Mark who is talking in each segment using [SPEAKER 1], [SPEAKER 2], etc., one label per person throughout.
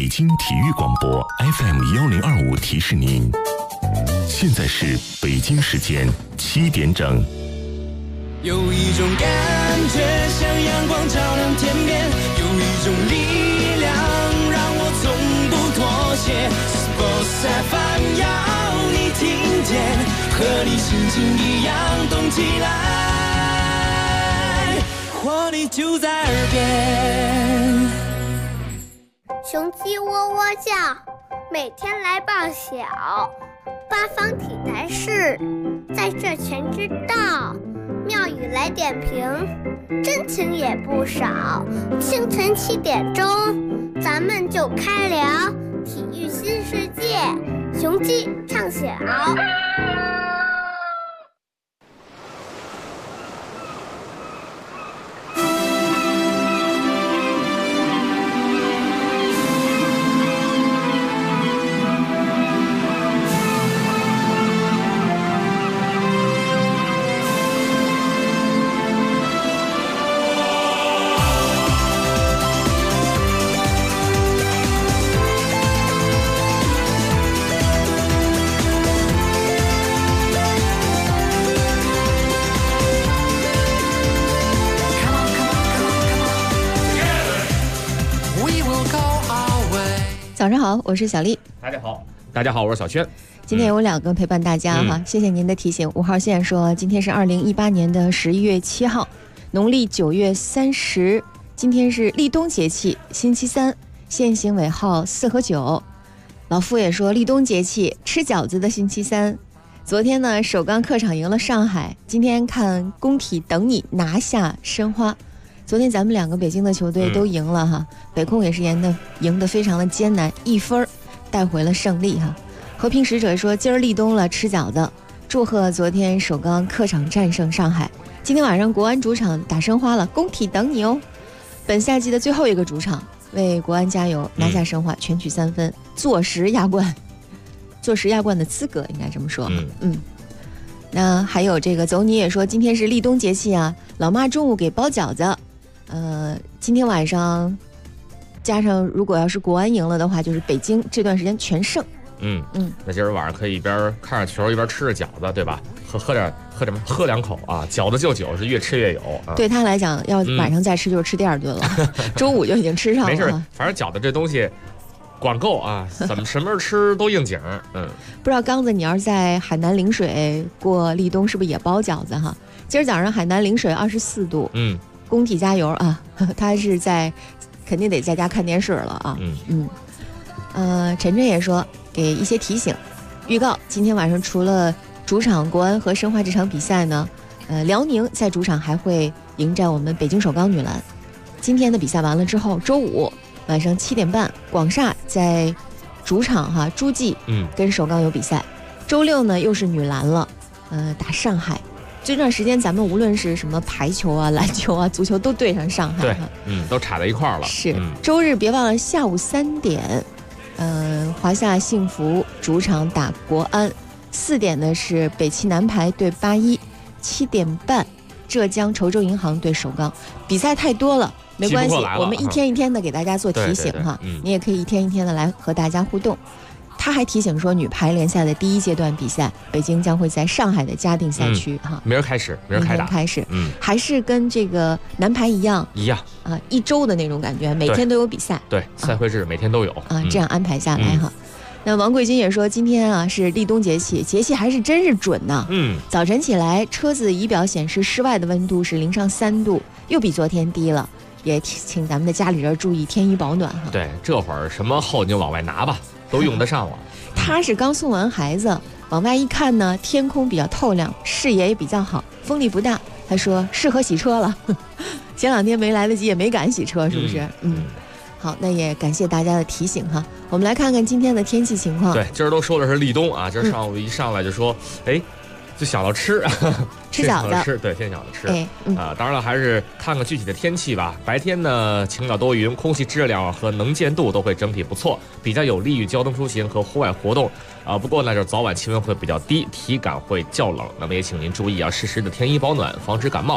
[SPEAKER 1] 北京体育广播 FM1025提示您，现在是北京时间7点整。
[SPEAKER 2] 有一种感觉像阳光照亮天边，有一种力量让我从不妥协。Sports FM 要你听见，和你心情一样动起来，活力就在耳边。
[SPEAKER 3] 雄鸡喔喔叫，每天来报晓。八方体坛事，在这全知道。妙语来点评，真情也不少。清晨7点钟，咱们就开聊体育新世界，雄鸡唱晓。
[SPEAKER 4] 早上好，我是小丽。
[SPEAKER 5] 大家好，我是小轩。
[SPEAKER 4] 今天有2个陪伴大家哈，谢谢您的提醒。5号线说今天是2018年的11月7号，农历9月30，今天是立冬节气，星期3，限行尾号4和9。老傅也说立冬节气吃饺子的星期3。昨天呢，首钢客场赢了上海，今天看工体等你拿下申花。昨天咱们2个北京的球队都赢了哈，北控也是赢得非常的艰难，1分带回了胜利哈。和平使者说今儿立冬了，吃饺子，祝贺昨天首钢客场战胜上海。今天晚上国安主场打申花了，工体等你哦。本赛季的最后一个主场，为国安加油，拿下申花，全取3分，坐实亚冠的资格，应该这么说。那还有这个走你也说今天是立冬节气啊，老妈中午给包饺子。今天晚上加上如果要是国安赢了的话，就是北京这段时间全胜。
[SPEAKER 5] 那今儿晚上可以一边看着球一边吃着饺子，对吧？喝2口啊，饺子就酒是越吃越有啊。
[SPEAKER 4] 对他来讲，要晚上再吃就是吃第2顿了，周五就已经吃上了。
[SPEAKER 5] 没事，反正饺子这东西管够啊，怎么什么时候吃都应景。
[SPEAKER 4] 不知道刚子你要是在海南陵水过立冬，是不是也包饺子哈？今儿早上海南陵水24度。工体加油啊！他是肯定得在家看电视了啊。晨晨也说给一些提醒，预告今天晚上除了主场国安和申花这场比赛呢，辽宁在主场还会迎战我们北京首钢女篮。今天的比赛完了之后，周五晚上7点半，广厦在主场哈诸暨跟首钢有比赛。周六呢又是女篮了，打上海。这段时间咱们无论是什么排球啊、篮球啊、足球都对上上海，
[SPEAKER 5] 对，都插在一块儿了。
[SPEAKER 4] 是，周日别忘了下午3点，华夏幸福主场打国安，4点的是北汽南排对81，7点半浙江稠州银行对首钢。比赛太多了，没关系，我们一天一天的给大家做提醒哈，你也可以一天一天的来和大家互动。他还提醒说，女排联赛的第1阶段比赛，北京将会在上海的嘉定赛区哈，
[SPEAKER 5] 明儿开始，开始，
[SPEAKER 4] 还是跟这个男排一样啊，1周的那种感觉，每天都有比赛，
[SPEAKER 5] 对，赛会制每天都有
[SPEAKER 4] 啊，这样安排下来哈。那王贵军也说，今天啊是立冬节气，节气还是真是准呐。早晨起来，车子仪表显示室外的温度是0上3度，又比昨天低了，也请咱们的家里人注意添衣保暖哈。
[SPEAKER 5] 对，这会儿什么厚你就往外拿吧。都用得上了。
[SPEAKER 4] 他是刚送完孩子，往外一看呢，天空比较透亮，视野也比较好，风力不大。他说适合洗车了。前2天没来得及，也没敢洗车，是不是？好，那也感谢大家的提醒哈。我们来看看今天的天气情况。
[SPEAKER 5] 对，今儿都说的是立冬啊，今儿上午一上来就说，就想到吃
[SPEAKER 4] 饺子，
[SPEAKER 5] 对，先想到吃。当然了，还是看看具体的天气吧。白天呢，晴到多云，空气质量和能见度都会整体不错，比较有利于交通出行和户外活动。不过呢，就是早晚气温会比较低，体感会较冷。那么也请您注意啊，适时的添衣保暖，防止感冒。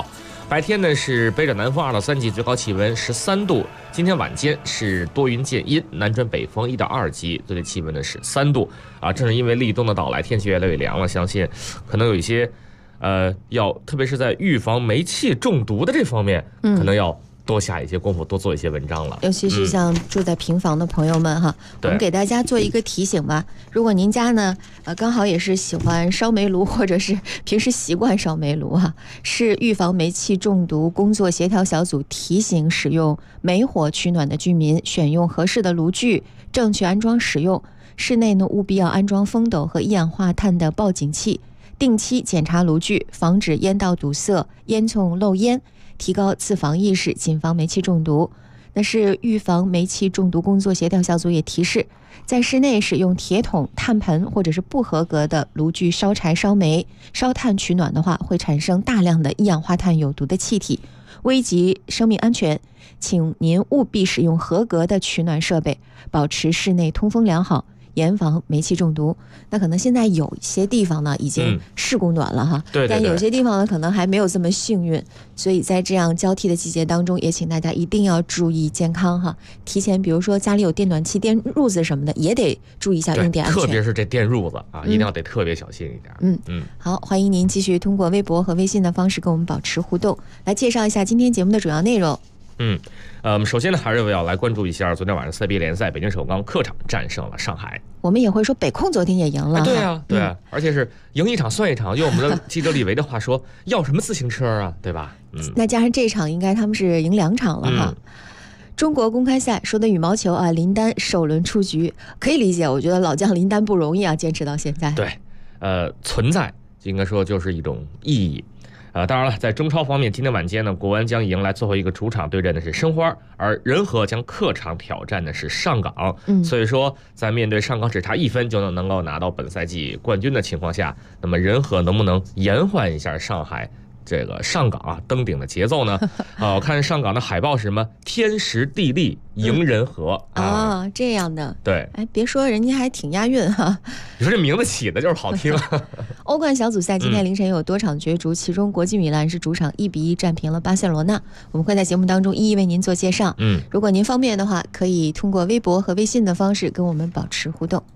[SPEAKER 5] 白天呢是北转南风2到3级，最高气温13度。今天晚间是多云见阴，南转北风1到2级，最低气温呢是3度。正是因为立冬的到来，天气越来越凉了，相信可能有一些特别是在预防煤气中毒的这方面，可能要多下一些功夫，多做一些文章了。
[SPEAKER 4] 尤其是像住在平房的朋友们哈，我们给大家做一个提醒吧。如果您家呢，刚好也是喜欢烧煤炉，或者是平时习惯烧煤炉哈，市预防煤气中毒工作协调小组提醒使用煤火取暖的居民选用合适的炉具，正确安装使用。室内呢，务必要安装风斗和一氧化碳的报警器，定期检查炉具，防止烟道堵塞、烟囱漏烟，提高自防意识，谨防煤气中毒。那是预防煤气中毒工作协调小组也提示，在室内使用铁桶、炭盆或者是不合格的炉具烧柴、烧煤、烧炭取暖的话，会产生大量的一氧化碳有毒的气体，危及生命安全。请您务必使用合格的取暖设备，保持室内通风良好，严防煤气中毒。那可能现在有些地方呢已经试供暖了哈，但有些地方呢可能还没有这么幸运，所以在这样交替的季节当中，也请大家一定要注意健康哈。提前比如说家里有电暖气、电褥子什么的，也得注意一下用电安全，
[SPEAKER 5] 特别是这电褥子一定要得特别小心一点。
[SPEAKER 4] 好，欢迎您继续通过微博和微信的方式跟我们保持互动，来介绍一下今天节目的主要内容。
[SPEAKER 5] 首先呢，还是要来关注一下昨天晚上CBA联赛，北京首钢客场战胜了上海。我们也会说北控昨天也赢了。对啊，而且是赢一场算一场。用我们的记者李维的话说，要什么自行车啊，对吧？
[SPEAKER 4] 那加上这场，应该他们是赢2场了哈。中国公开赛说的羽毛球林丹首轮出局，可以理解。我觉得老将林丹不容易啊，坚持到现在。
[SPEAKER 5] 对，存在应该说就是一种意义。当然了，在中超方面，今天晚间呢，国安将迎来最后一个主场对阵的是申花，而人和将客场挑战的是上港。所以说，在面对上港只差1分就能够拿到本赛季冠军的情况下，那么人和能不能延缓一下上海这个上港登顶的节奏呢？我看上港的海报是什么？天时地利迎人和
[SPEAKER 4] 这样的。
[SPEAKER 5] 对，
[SPEAKER 4] 别说人家还挺押韵哈。
[SPEAKER 5] 你说这名字起的就是好听。
[SPEAKER 4] 欧冠小组赛今天凌晨有多场角逐，其中国际米兰是主场1-1战平了巴塞罗那。我们会在节目当中一一为您做介绍。如果您方便的话，可以通过微博和微信的方式跟我们保持互动。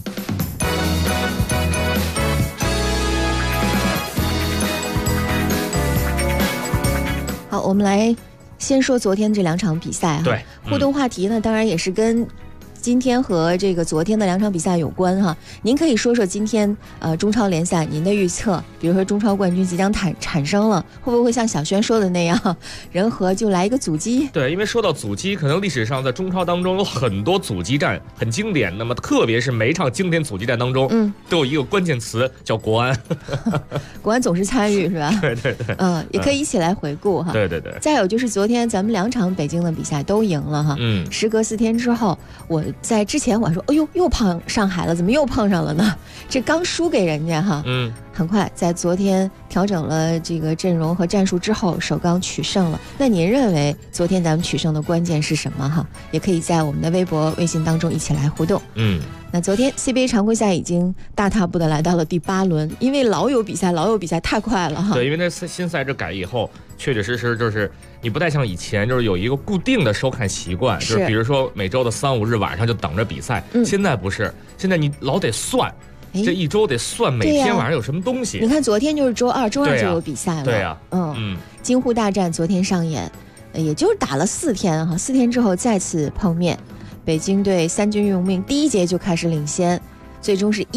[SPEAKER 4] 好，我们来先说昨天这2场比赛
[SPEAKER 5] 对，
[SPEAKER 4] 互动话题呢，当然也是跟今天和这个昨天的2场比赛有关哈。您可以说说今天中超联赛您的预测，比如说中超冠军即将产生了，会不会像小轩说的那样，人和就来一个阻击？对，
[SPEAKER 5] 因为说到阻击，可能历史上在中超当中有很多阻击战很经典，那么特别是每一场经典阻击战当中，都有一个关键词叫国安。
[SPEAKER 4] 国安总是参与是吧？
[SPEAKER 5] 对，
[SPEAKER 4] 也可以一起来回顾哈。
[SPEAKER 5] 对。
[SPEAKER 4] 再有就是昨天咱们2场北京的比赛都赢了哈。时隔4天之后，我在之前我还说，哎呦，又碰上海了，怎么又碰上了呢？这刚输给人家哈。很快在昨天调整了这个阵容和战术之后，首钢取胜了。那您认为昨天咱们取胜的关键是什么哈？也可以在我们的微博、微信当中一起来互动。那昨天 CBA 常规赛已经大踏步的来到了第8轮，因为老有比赛太快了哈。
[SPEAKER 5] 对，因为那新赛制改以后，确确实实就是你不太像以前，就是有一个固定的收看习惯，就是比如说每周的3、5日晚上就等着比赛。现在不是，现在你老得算。这一周得算每天晚上有什么东西。
[SPEAKER 4] 你看昨天就是周二就有比赛了。
[SPEAKER 5] 对呀，
[SPEAKER 4] 京沪大战昨天上演，也就是打了4天哈，4天之后再次碰面，北京队3军用命，第1节就开始领先，最终是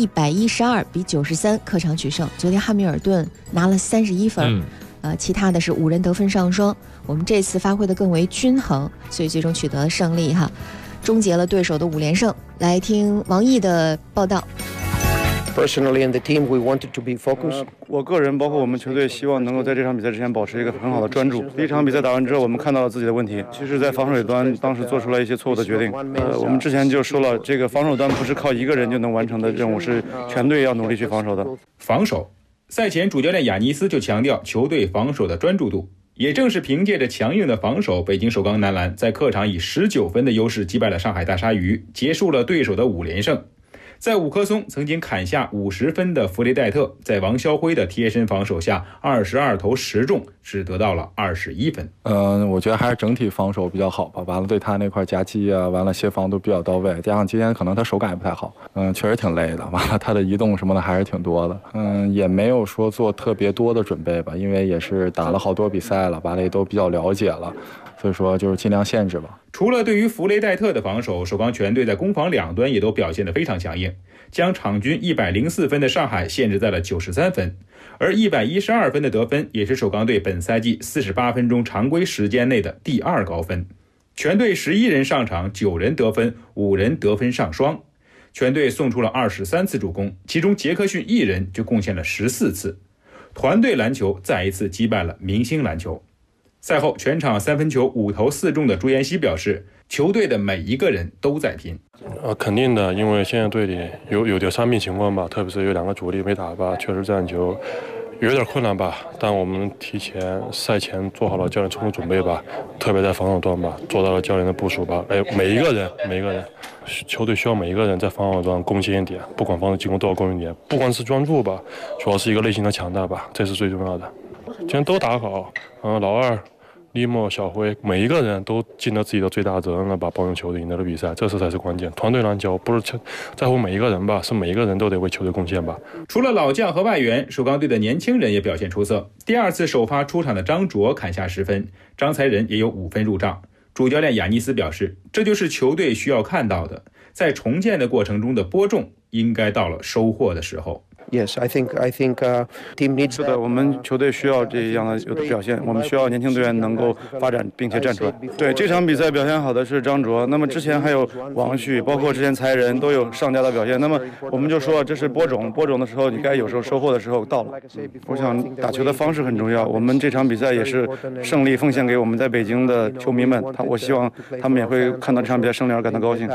[SPEAKER 4] 112-93客场取胜。昨天汉密尔顿拿了31分，其他的是5人得分上双。我们这次发挥的更为均衡，所以最终取得了胜利哈，终结了对手的5连胜。来听王毅的报道。
[SPEAKER 6] Personally and the team, we wanted to be focused.
[SPEAKER 7] 我个人包括我们球队希望能够在这场比赛之前保持一个很好的专注。第一场比赛打完之后，我们看到了自己的问题，其实在防守端当时做出了一些错误的决定。我们之前就说了，这个防守端不是靠一个人就能完成的任务，是全队要努力去防守的。
[SPEAKER 8] 防守，赛前主教练雅尼斯就强调球队防守的专注度。也正是凭借着强硬的防守，北京首钢男篮在客场以19分的优势击败了上海大鲨鱼，结束了对手的5连胜。 在五棵松曾经砍下50分的弗雷戴特，在王霄辉的贴身防守下，22投10中，只得到了21分。
[SPEAKER 9] 我觉得还是整体防守比较好吧。完了，对他那块夹击啊，完了协防都比较到位。加上今天可能他手感也不太好，确实挺累的。完了，他的移动什么的还是挺多的。也没有说做特别多的准备吧，因为也是打了好多比赛了，完了也都比较了解了。所以说就是尽量限制吧。
[SPEAKER 8] 除了对于弗雷戴特的防守，首钢全队在攻防两端也都表现得非常强硬，将场均104分的上海限制在了93分，而112分的得分也是首钢队本赛季48分钟常规时间内的第2高分。全队11人上场，9人得分，5人得分上双。全队送出了23次助攻，其中杰克逊1人就贡献了14次。团队篮球再一次击败了明星篮球。赛后，全场3分球5投4中的朱彦西表示，球队的每一个人都在拼。
[SPEAKER 10] 肯定的，因为现在队里有点伤病情况吧，特别是有2个主力没打吧，确实这样球有点困难吧。但我们提前赛前做好了教练充足准备吧，特别在防守端吧，做到了教练的部署吧。每一个人，球队需要每一个人在防守端贡献一点，不管防守进攻都要贡献一点，不光是专注吧，主要是一个内心的强大吧，这是最重要的。今天都打好，老二、利莫、小辉，每一个人都尽了自己的最大责任了，把保赢球队赢得了比赛，这才是关键。团队篮球不是在乎每一个人吧，是每一个人都得为球队贡献吧。
[SPEAKER 8] 除了老将和外援，首钢队的年轻人也表现出色。第2次首发出场的张卓砍下10分，张才仁也有5分入账。主教练雅尼斯表示，这就是球队需要看到的，在重建的过程中的播种应该到了收获的时候。
[SPEAKER 6] Yes, I think team needs.
[SPEAKER 7] 是的，我们球队需要这样的表现，我们需要年轻队员能够发展并且站出来。对，这场比赛表现好的是张卓，那么之前还有王旭，包括之前才仁都有上佳的表现。那么我们就说这是播种的时候，你该有时候收获的时候到了。我想打球的方式很重要，我们这场比赛也是胜利奉献给我们在北京的球迷们，我希望他们也会看到这场比赛胜利而感到高兴。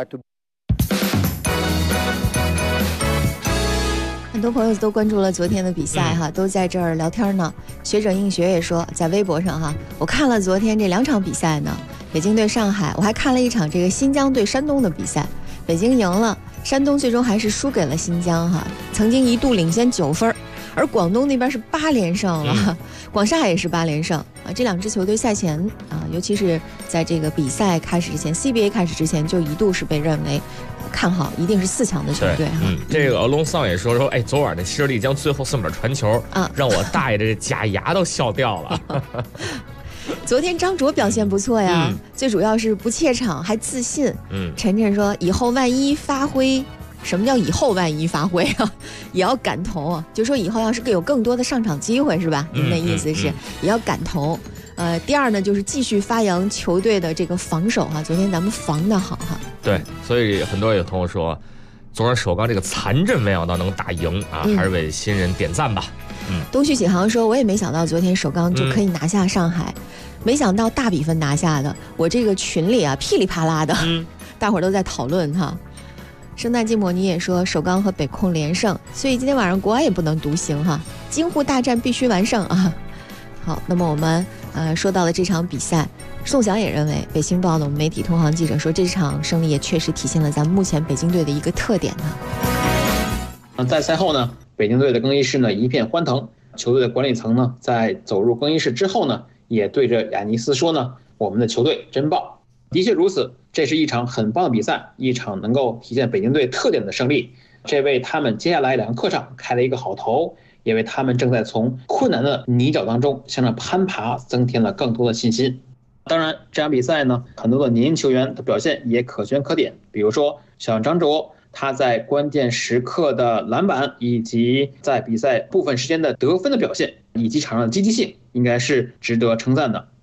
[SPEAKER 4] 很多朋友都关注了昨天的比赛哈，都在这儿聊天呢。学者应学也说，在微博上哈，我看了昨天这2场比赛呢，北京对上海，我还看了一场这个新疆对山东的比赛，北京赢了，山东最终还是输给了新疆哈，曾经一度领先9分，而广东那边是8连胜了，广厦也是8连胜啊。这2支球队赛前啊，尤其是在这个比赛开始之前 ，CBA 开始之前就一度是被认为看好一定是4强的球队哈。
[SPEAKER 5] 这个龙桑也说，昨晚那希尔丽江最后4码传球啊，让我大爷这假牙都笑掉了。
[SPEAKER 4] 昨天张卓表现不错呀，最主要是不怯场还自信。晨晨说以后万一发挥，什么叫以后万一发挥啊？也要感投啊，就说以后要是有更多的上场机会是吧？您的意思是也要感投。第2呢，就是继续发扬球队的这个防守哈。昨天咱们防得好哈。
[SPEAKER 5] 对，所以很多有朋友说，昨晚首钢这个残阵没想到能打赢啊，还是为新人点赞吧。
[SPEAKER 4] 东旭启航说，我也没想到昨天首钢就可以拿下上海，没想到大比分拿下的。我这个群里啊，噼里啪啦的，大伙儿都在讨论哈。圣诞季末你也说首钢和北控连胜，所以今天晚上国安也不能独行哈，京沪大战必须完胜啊。好，那么我们说到了这场比赛，宋翔也认为，北星报的媒体同行记者说，这场胜利也确实体现了咱们目前北京队的一个特点呢。
[SPEAKER 11] 在赛后呢，北京队的更衣室呢一片欢腾，球队的管理层呢在走入更衣室之后呢，也对着雅尼斯说呢，我们的球队真棒。的确如此，这是一场很棒的比赛，一场能够体现北京队特点的胜利，这为他们接下来2个客场开了一个好头，也为他们正在从困难的泥沼当中向上攀爬增添了更多的信心。当然，这场比赛呢，很多的年轻球员的表现也可圈可点，比如说像张卓，他在关键时刻的篮板，以及在比赛部分时间的得分的表现，以及场上的积极性，应该是值得称赞的。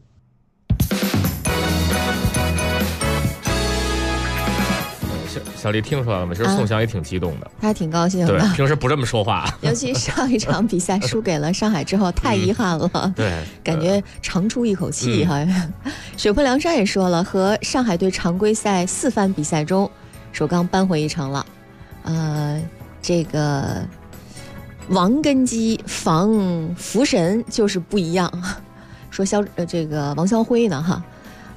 [SPEAKER 5] 小丽听出来了吗？其实宋翔也挺激动的，
[SPEAKER 4] 他挺高兴的。
[SPEAKER 5] 对，平时不这么说话。
[SPEAKER 4] 尤其上一场比赛输给了上海之后，太遗憾了。
[SPEAKER 5] 对，
[SPEAKER 4] 感觉长出一口气哈。水泊梁山也说了，和上海队常规赛4番比赛中，首钢扳回一城了。这个王根基防福神就是不一样。说这个王霄辉呢哈。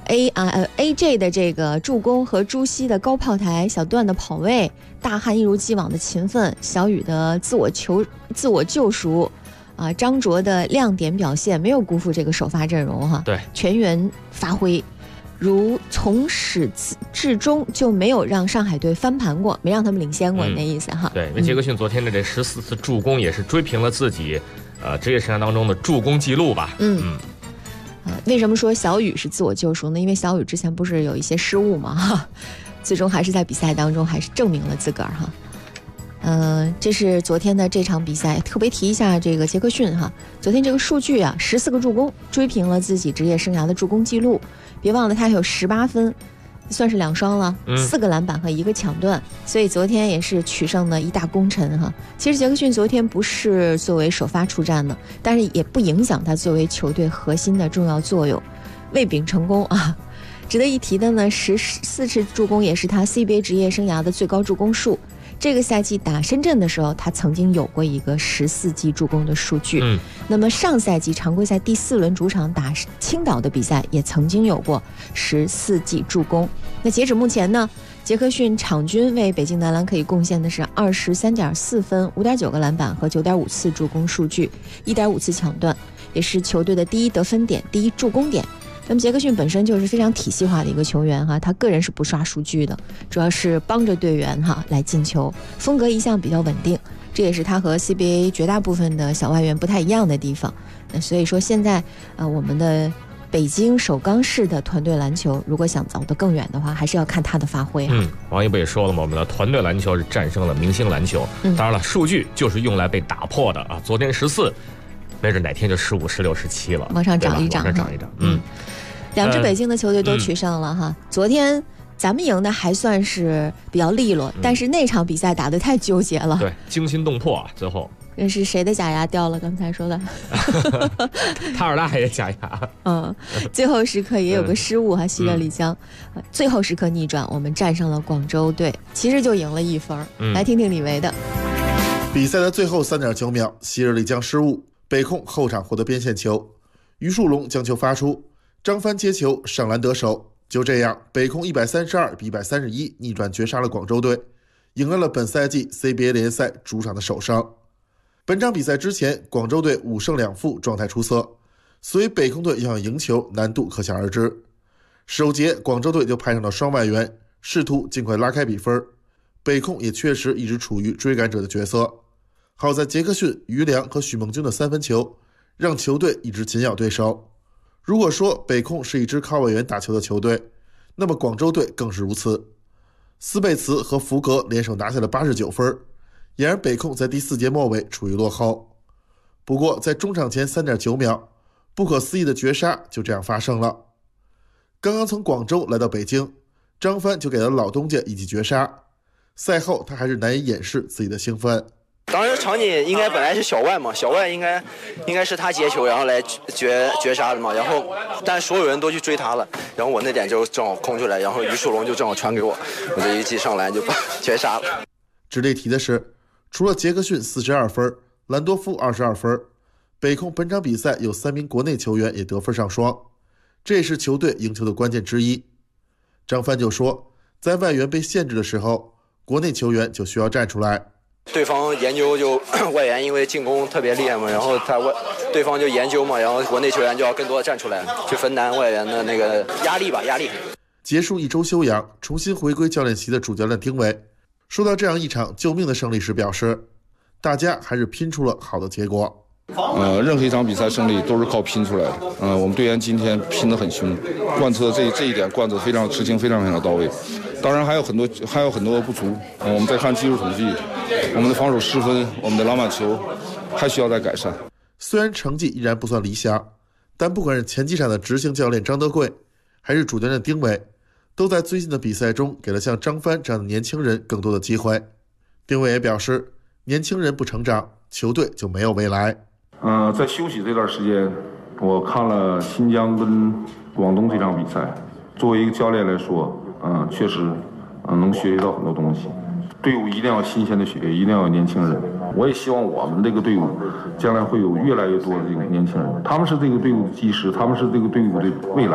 [SPEAKER 4] AJ 的这个助攻和朱熹的高炮台，小段的跑位，大汉一如既往的勤奋，小雨的自我救赎，张卓的亮点表现，没有辜负这个首发阵容哈。
[SPEAKER 5] 对，
[SPEAKER 4] 全员发挥，如从始至终就没有让上海队翻盘过，没让他们领先过，那意思哈。
[SPEAKER 5] 对，因为杰克逊昨天的这14次助攻也是追平了自己职业生涯当中的助攻记录吧。
[SPEAKER 4] 为什么说小雨是自我救赎呢？因为小雨之前不是有一些失误嘛，哈，最终还是在比赛当中还是证明了自个儿哈。这是昨天的这场比赛，特别提一下这个杰克逊哈，昨天这个数据啊，14个助攻，追平了自己职业生涯的助攻记录。别忘了他还有18分，算是2双了，4个篮板和1个抢断，所以昨天也是取胜的一大功臣哈。其实杰克逊昨天不是作为首发出战的，但是也不影响他作为球队核心的重要作用，未秉成功啊。值得一提的呢，14次助攻也是他 CBA 职业生涯的最高助攻数。这个赛季打深圳的时候，他曾经有过一个14记助攻的数据。那么上赛季常规赛第4轮主场打青岛的比赛，也曾经有过14记助攻。那截止目前呢，杰克逊场均为北京男篮可以贡献的是23.4分、5.9个篮板和9.5次助攻数据，1.5次抢断，也是球队的第1得分点、第1助攻点。那么杰克逊本身就是非常体系化的一个球员哈，他个人是不刷数据的，主要是帮着队员哈来进球，风格一向比较稳定，这也是他和 CBA 绝大部分的小外援不太一样的地方。那所以说现在我们的北京首钢式的团队篮球，如果想走得更远的话，还是要看他的发挥。
[SPEAKER 5] 王一不也说了吗？我们的团队篮球是战胜了明星篮球。当然了，数据就是用来被打破的啊。昨天14，没准哪天就15、16、17了，
[SPEAKER 4] 往上涨一涨，
[SPEAKER 5] 往上涨一涨。
[SPEAKER 4] 两支北京的球队都取胜了哈。昨天咱们赢的还算是比较利落，但是那场比赛打得太纠结了，
[SPEAKER 5] 对，惊心动魄啊！最后
[SPEAKER 4] 那是谁的假牙掉了？刚才说的
[SPEAKER 5] 塔尔大爷假牙。
[SPEAKER 4] 最后时刻也有个失误哈，昔热丽江，最后时刻逆转，我们战胜了广州队，其实就赢了1分。来听听李维的。
[SPEAKER 12] 比赛的最后3.9秒，昔热丽江失误，北控后场获得边线球，于树龙将球发出，张帆接球上篮得手。就这样，北控132比131逆转绝杀了广州队，迎来了本赛季 CBA 联赛主场的首胜。本场比赛之前，广州队5胜2负，状态出色，所以北控队要想赢球难度可想而知。首节广州队就派上了双外援，试图尽快拉开比分，北控也确实一直处于追赶者的角色。好在杰克逊、于良和许梦军的3分球让球队一直紧咬对手。如果说北控是一支靠外援打球的球队，那么广州队更是如此。斯贝茨和福格联手拿下了89分，也让北控在第4节末尾处于落后。不过在中场前3.9秒，不可思议的绝杀就这样发生了。刚刚从广州来到北京，张帆就给了老东家一记绝杀。赛后他还是难以掩饰自己的兴奋。
[SPEAKER 13] 当时场景应该本来是小外嘛，小外应该是他接球然后来绝杀的嘛，然后但所有人都去追他了，然后我那点就正好空出来，然后于树龙就正好传给我，我这一记上篮就绝杀了。
[SPEAKER 12] 值得一提的是，除了杰克逊42分，兰多夫22分，北控本场比赛有3名国内球员也得分上双，这也是球队赢球的关键之一。张帆就说，在外援被限制的时候，国内球员就需要站出来。
[SPEAKER 13] 对方研究就外援因为进攻特别厉害嘛，然后对方就研究嘛，然后国内球员就要更多的站出来去分担外援的那个压力。
[SPEAKER 12] 结束1周休养，重新回归教练席的主教练丁伟说到这样一场救命的胜利时表示，大家还是拼出了好的结果。
[SPEAKER 14] 任何一场比赛胜利都是靠拼出来的。我们队员今天拼得很凶，贯彻这一点贯彻非常执行非常到位。当然还有很多不足。我们再看技术统计，我们的防守失分，我们的篮板球还需要再改善。
[SPEAKER 12] 虽然成绩依然不算理想，但不管是前几场的执行教练张德贵，还是主教练丁伟，都在最近的比赛中给了像张帆这样的年轻人更多的机会。丁伟也表示，年轻人不成长，球队就没有未来。
[SPEAKER 14] 在休息这段时间，我看了新疆跟广东这场比赛。作为一个教练来说，确实，能学习到很多东西。队伍一定要新鲜的血液，一定要有年轻人。我也希望我们这个队伍将来会有越来越多的这个年轻人，他们是这个队伍的基石，他们是这个队伍的未来。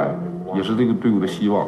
[SPEAKER 14] 也是这个队伍的希望。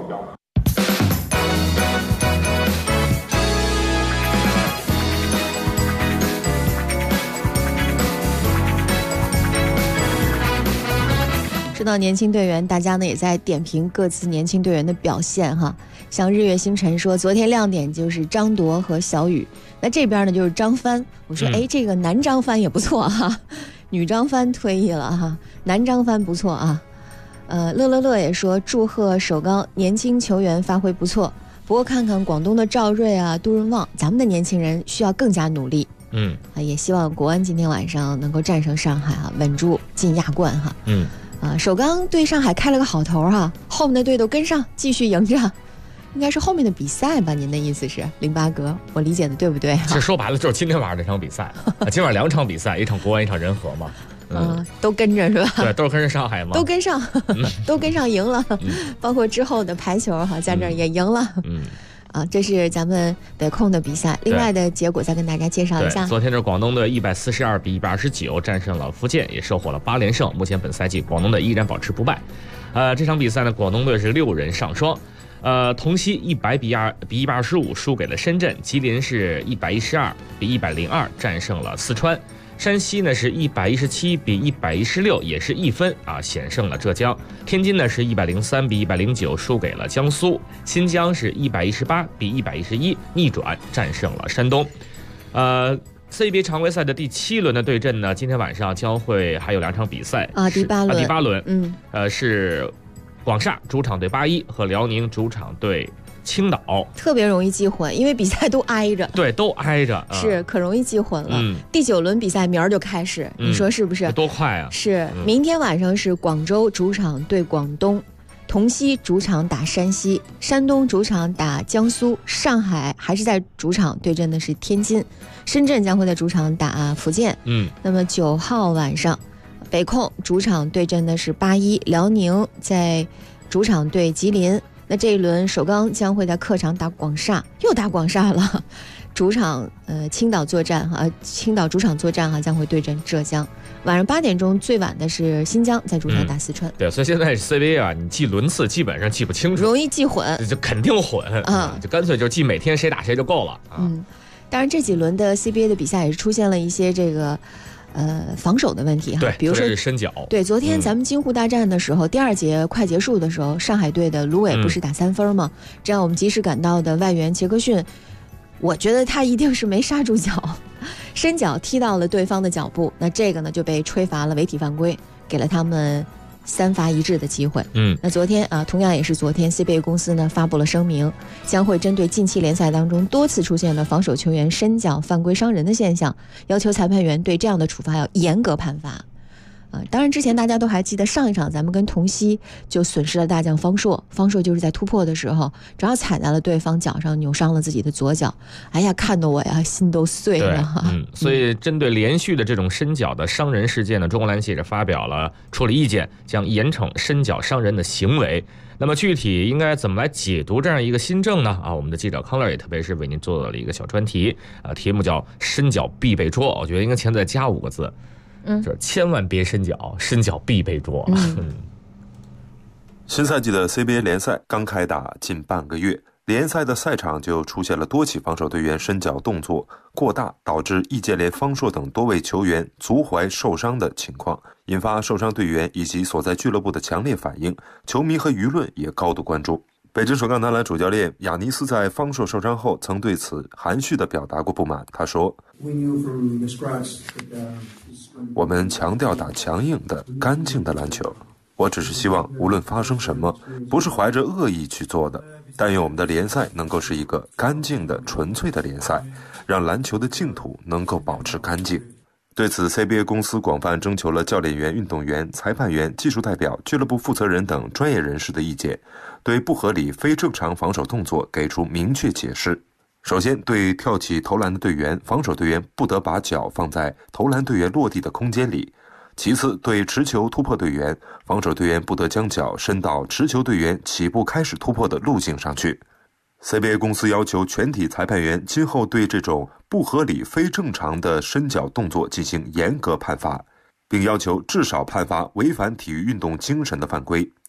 [SPEAKER 4] 说到年轻队员，大家呢也在点评各自年轻队员的表现哈。像日月星辰说，昨天亮点就是张铎和小雨，那这边呢就是张帆。我说，这个男张帆也不错哈，女张帆退役了哈，男张帆不错啊。乐也说，祝贺首钢年轻球员发挥不错，不过看看广东的赵睿啊、杜润旺，咱们的年轻人需要更加努力。也希望国安今天晚上能够战胜上海哈，稳住进亚冠哈。首钢对上海开了个好头哈，后面的队都跟上，继续赢着。应该是后面的比赛吧？您的意思是08格？我理解的对不对？
[SPEAKER 5] 其实说白了就是今天晚上这场比赛，今晚2场比赛，一场国安，一场人和嘛。
[SPEAKER 4] 都跟着是吧？
[SPEAKER 5] 对，都是跟着上海嘛。
[SPEAKER 4] 都跟上，都跟上赢了，包括之后的排球哈，在这儿也赢了。这是咱们北控的比赛，另外的结果再跟大家介绍一下。
[SPEAKER 5] 昨天这广东队142比129战胜了福建，也收获了8连胜。目前本赛季广东队依然保持不败。这场比赛呢，广东队是6人上双。同曦100比125输给了深圳，吉林是112比102战胜了四川。山西呢是117比116，也是1分险胜了浙江。天津呢是103比109输给了江苏。新疆是118比111逆转战胜了山东。CBA 常规赛的第7轮的对阵呢，今天晚上将会还有2场比赛
[SPEAKER 4] 第8
[SPEAKER 5] 轮，是广厦主场对81和辽宁主场对青岛，
[SPEAKER 4] 特别容易记混，因为比赛都挨着。
[SPEAKER 5] 对，都挨着，
[SPEAKER 4] 是可容易记混了。第9轮比赛明儿就开始，你说是不是？
[SPEAKER 5] 多快啊！
[SPEAKER 4] 是，明天晚上是广州主场对广东，同曦主场打山西，山东主场打江苏，上海还是在主场对阵的是天津，深圳将会在主场打福建。那么9号晚上，北控主场对阵的是81，辽宁在主场对吉林。那这一轮首钢将会在客场打广厦，又打广厦了。主场青岛作战青岛主场作战将会对阵浙江。晚上8点钟最晚的是新疆在主场打四川。
[SPEAKER 5] 对，所以现在 CBA 你记轮次基本上记不清楚，
[SPEAKER 4] 容易记混，
[SPEAKER 5] 就肯定混就干脆就记每天谁打谁就够了
[SPEAKER 4] 当然这几轮的 CBA 的比赛也是出现了一些这个防守的问题
[SPEAKER 5] 对，
[SPEAKER 4] 比如说
[SPEAKER 5] 伸脚。
[SPEAKER 4] 对，昨天咱们京沪大战的时候，第2节快结束的时候，上海队的卢伟不是打3分吗？这样我们及时赶到的外援杰克逊，我觉得他一定是没刹住脚，伸脚踢到了对方的脚部，那这个呢就被吹罚了违体犯规，给了他们3罚1掷的机会。那昨天同样也是昨天 CBA 公司呢发布了声明，将会针对近期联赛当中多次出现的防守球员伸脚犯规伤人的现象，要求裁判员对这样的处罚要严格判罚。当然之前大家都还记得上一场咱们跟同曦就损失了大将方硕就是在突破的时候正好踩在了对方脚上，扭伤了自己的左脚。哎呀，看得我呀心都碎了。
[SPEAKER 5] 所以针对连续的这种伸脚的伤人事件呢，中国篮协也发表了处理意见，将严惩伸脚伤人的行为。那么具体应该怎么来解读这样一个新政呢？我们的记者康乐也特别是为您做了一个小专题，题目叫伸脚必被捉，我觉得应该前再加5个字，就是千万别伸脚，伸脚必被捉。
[SPEAKER 15] 新赛季的 CBA 联赛刚开打近半个月，联赛的赛场就出现了多起防守队员伸脚动作过大，导致易建联、方硕等多位球员足踝受伤的情况，引发受伤队员以及所在俱乐部的强烈反应，球迷和舆论也高度关注。北京首钢男篮主教练亚尼斯在方硕受伤后曾对此含蓄地表达过不满，他说，我们强调打强硬的干净的篮球，我只是希望无论发生什么，不是怀着恶意去做的，但愿我们的联赛能够是一个干净的纯粹的联赛，让篮球的净土能够保持干净。对此 CBA 公司广泛征求了教练员、运动员、裁判员、技术代表、俱乐部负责人等专业人士的意见，对不合理非正常防守动作给出明确解释。首先，对跳起投篮的队员，防守队员不得把脚放在投篮队员落地的空间里。其次，对持球突破队员，防守队员不得将脚伸到持球队员起步开始突破的路径上去。CBA 公司要求全体裁判员今后对这种不合理非正常的伸脚动作进行严格判罚，并要求至少判罚违反体育运动精神的犯规，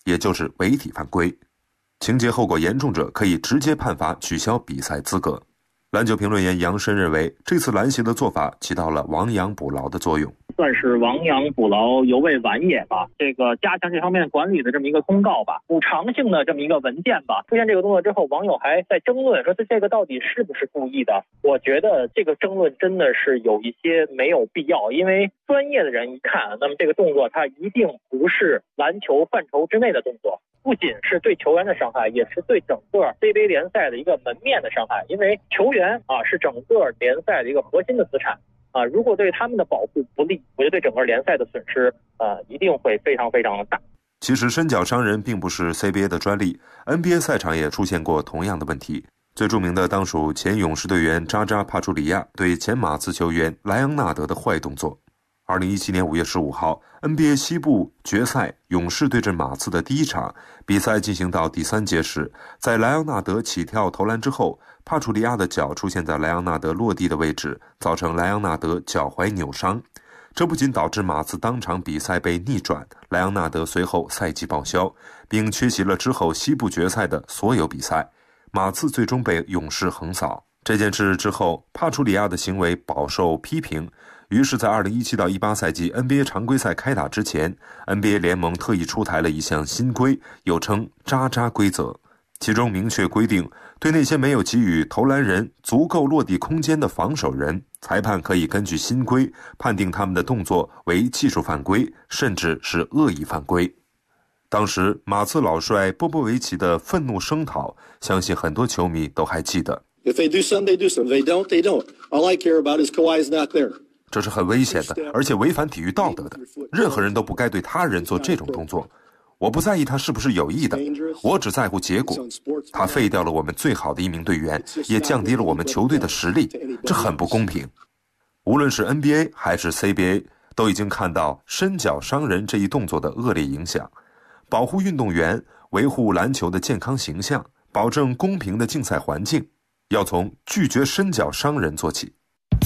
[SPEAKER 15] 也就是违体犯规，情节后果严重者可以直接判罚取消比赛资格。篮球评论员杨申认为，这次篮协的做法起到了亡羊补牢的作用，
[SPEAKER 16] 算是亡羊补牢犹未晚也吧。这个加强这方面管理的这么一个通告吧，补偿性的这么一个文件吧。出现这个动作之后，网友还在争论说这个到底是不是故意的。我觉得这个争论真的是有一些没有必要，因为专业的人一看，那么这个动作它一定不是篮球范畴之内的动作。不仅是对球员的伤害，也是对整个 CBA 联赛的一个门面的伤害。因为球员是整个联赛的一个核心的资产如果对他们的保护不利，我觉得对整个联赛的损失一定会非常非常的大。
[SPEAKER 15] 其实身脚伤人并不是 CBA 的专利， NBA 赛场也出现过同样的问题。最著名的当属前勇士队员扎扎帕楚里亚对前马刺球员莱昂纳德的坏动作。2017年5月15号 NBA 西部决赛勇士对阵马刺的第一场比赛进行到第3节时，在莱昂纳德起跳投篮之后，帕楚里亚的脚出现在莱昂纳德落地的位置，造成莱昂纳德脚踝扭伤。这不仅导致马刺当场比赛被逆转，莱昂纳德随后赛季报销，并缺席了之后西部决赛的所有比赛。马刺最终被勇士横扫。这件事之后，帕楚里亚的行为饱受批评，于是在2017到18赛季 NBA 常规赛开打之前， NBA 联盟特意出台了一项新规，又称扎扎规则，其中明确规定，对那些没有给予投篮人足够落地空间的防守人，裁判可以根据新规判定他们的动作为技术犯规，甚至是恶意犯规。当时马刺老帅波波维奇的愤怒声讨，相信很多球迷都还记得。
[SPEAKER 17] If they do some, they do some. They don't, they don't. All I care about is Kawhi's not there.
[SPEAKER 15] 这是很危险的，而且违反体育道德的。任何人都不该对他人做这种动作。我不在意他是不是有意的，我只在乎结果。他废掉了我们最好的一名队员，也降低了我们球队的实力，这很不公平。无论是 NBA 还是 CBA， 都已经看到伸脚伤人这一动作的恶劣影响。保护运动员，维护篮球的健康形象，保证公平的竞赛环境，要从拒绝伸脚伤人做起。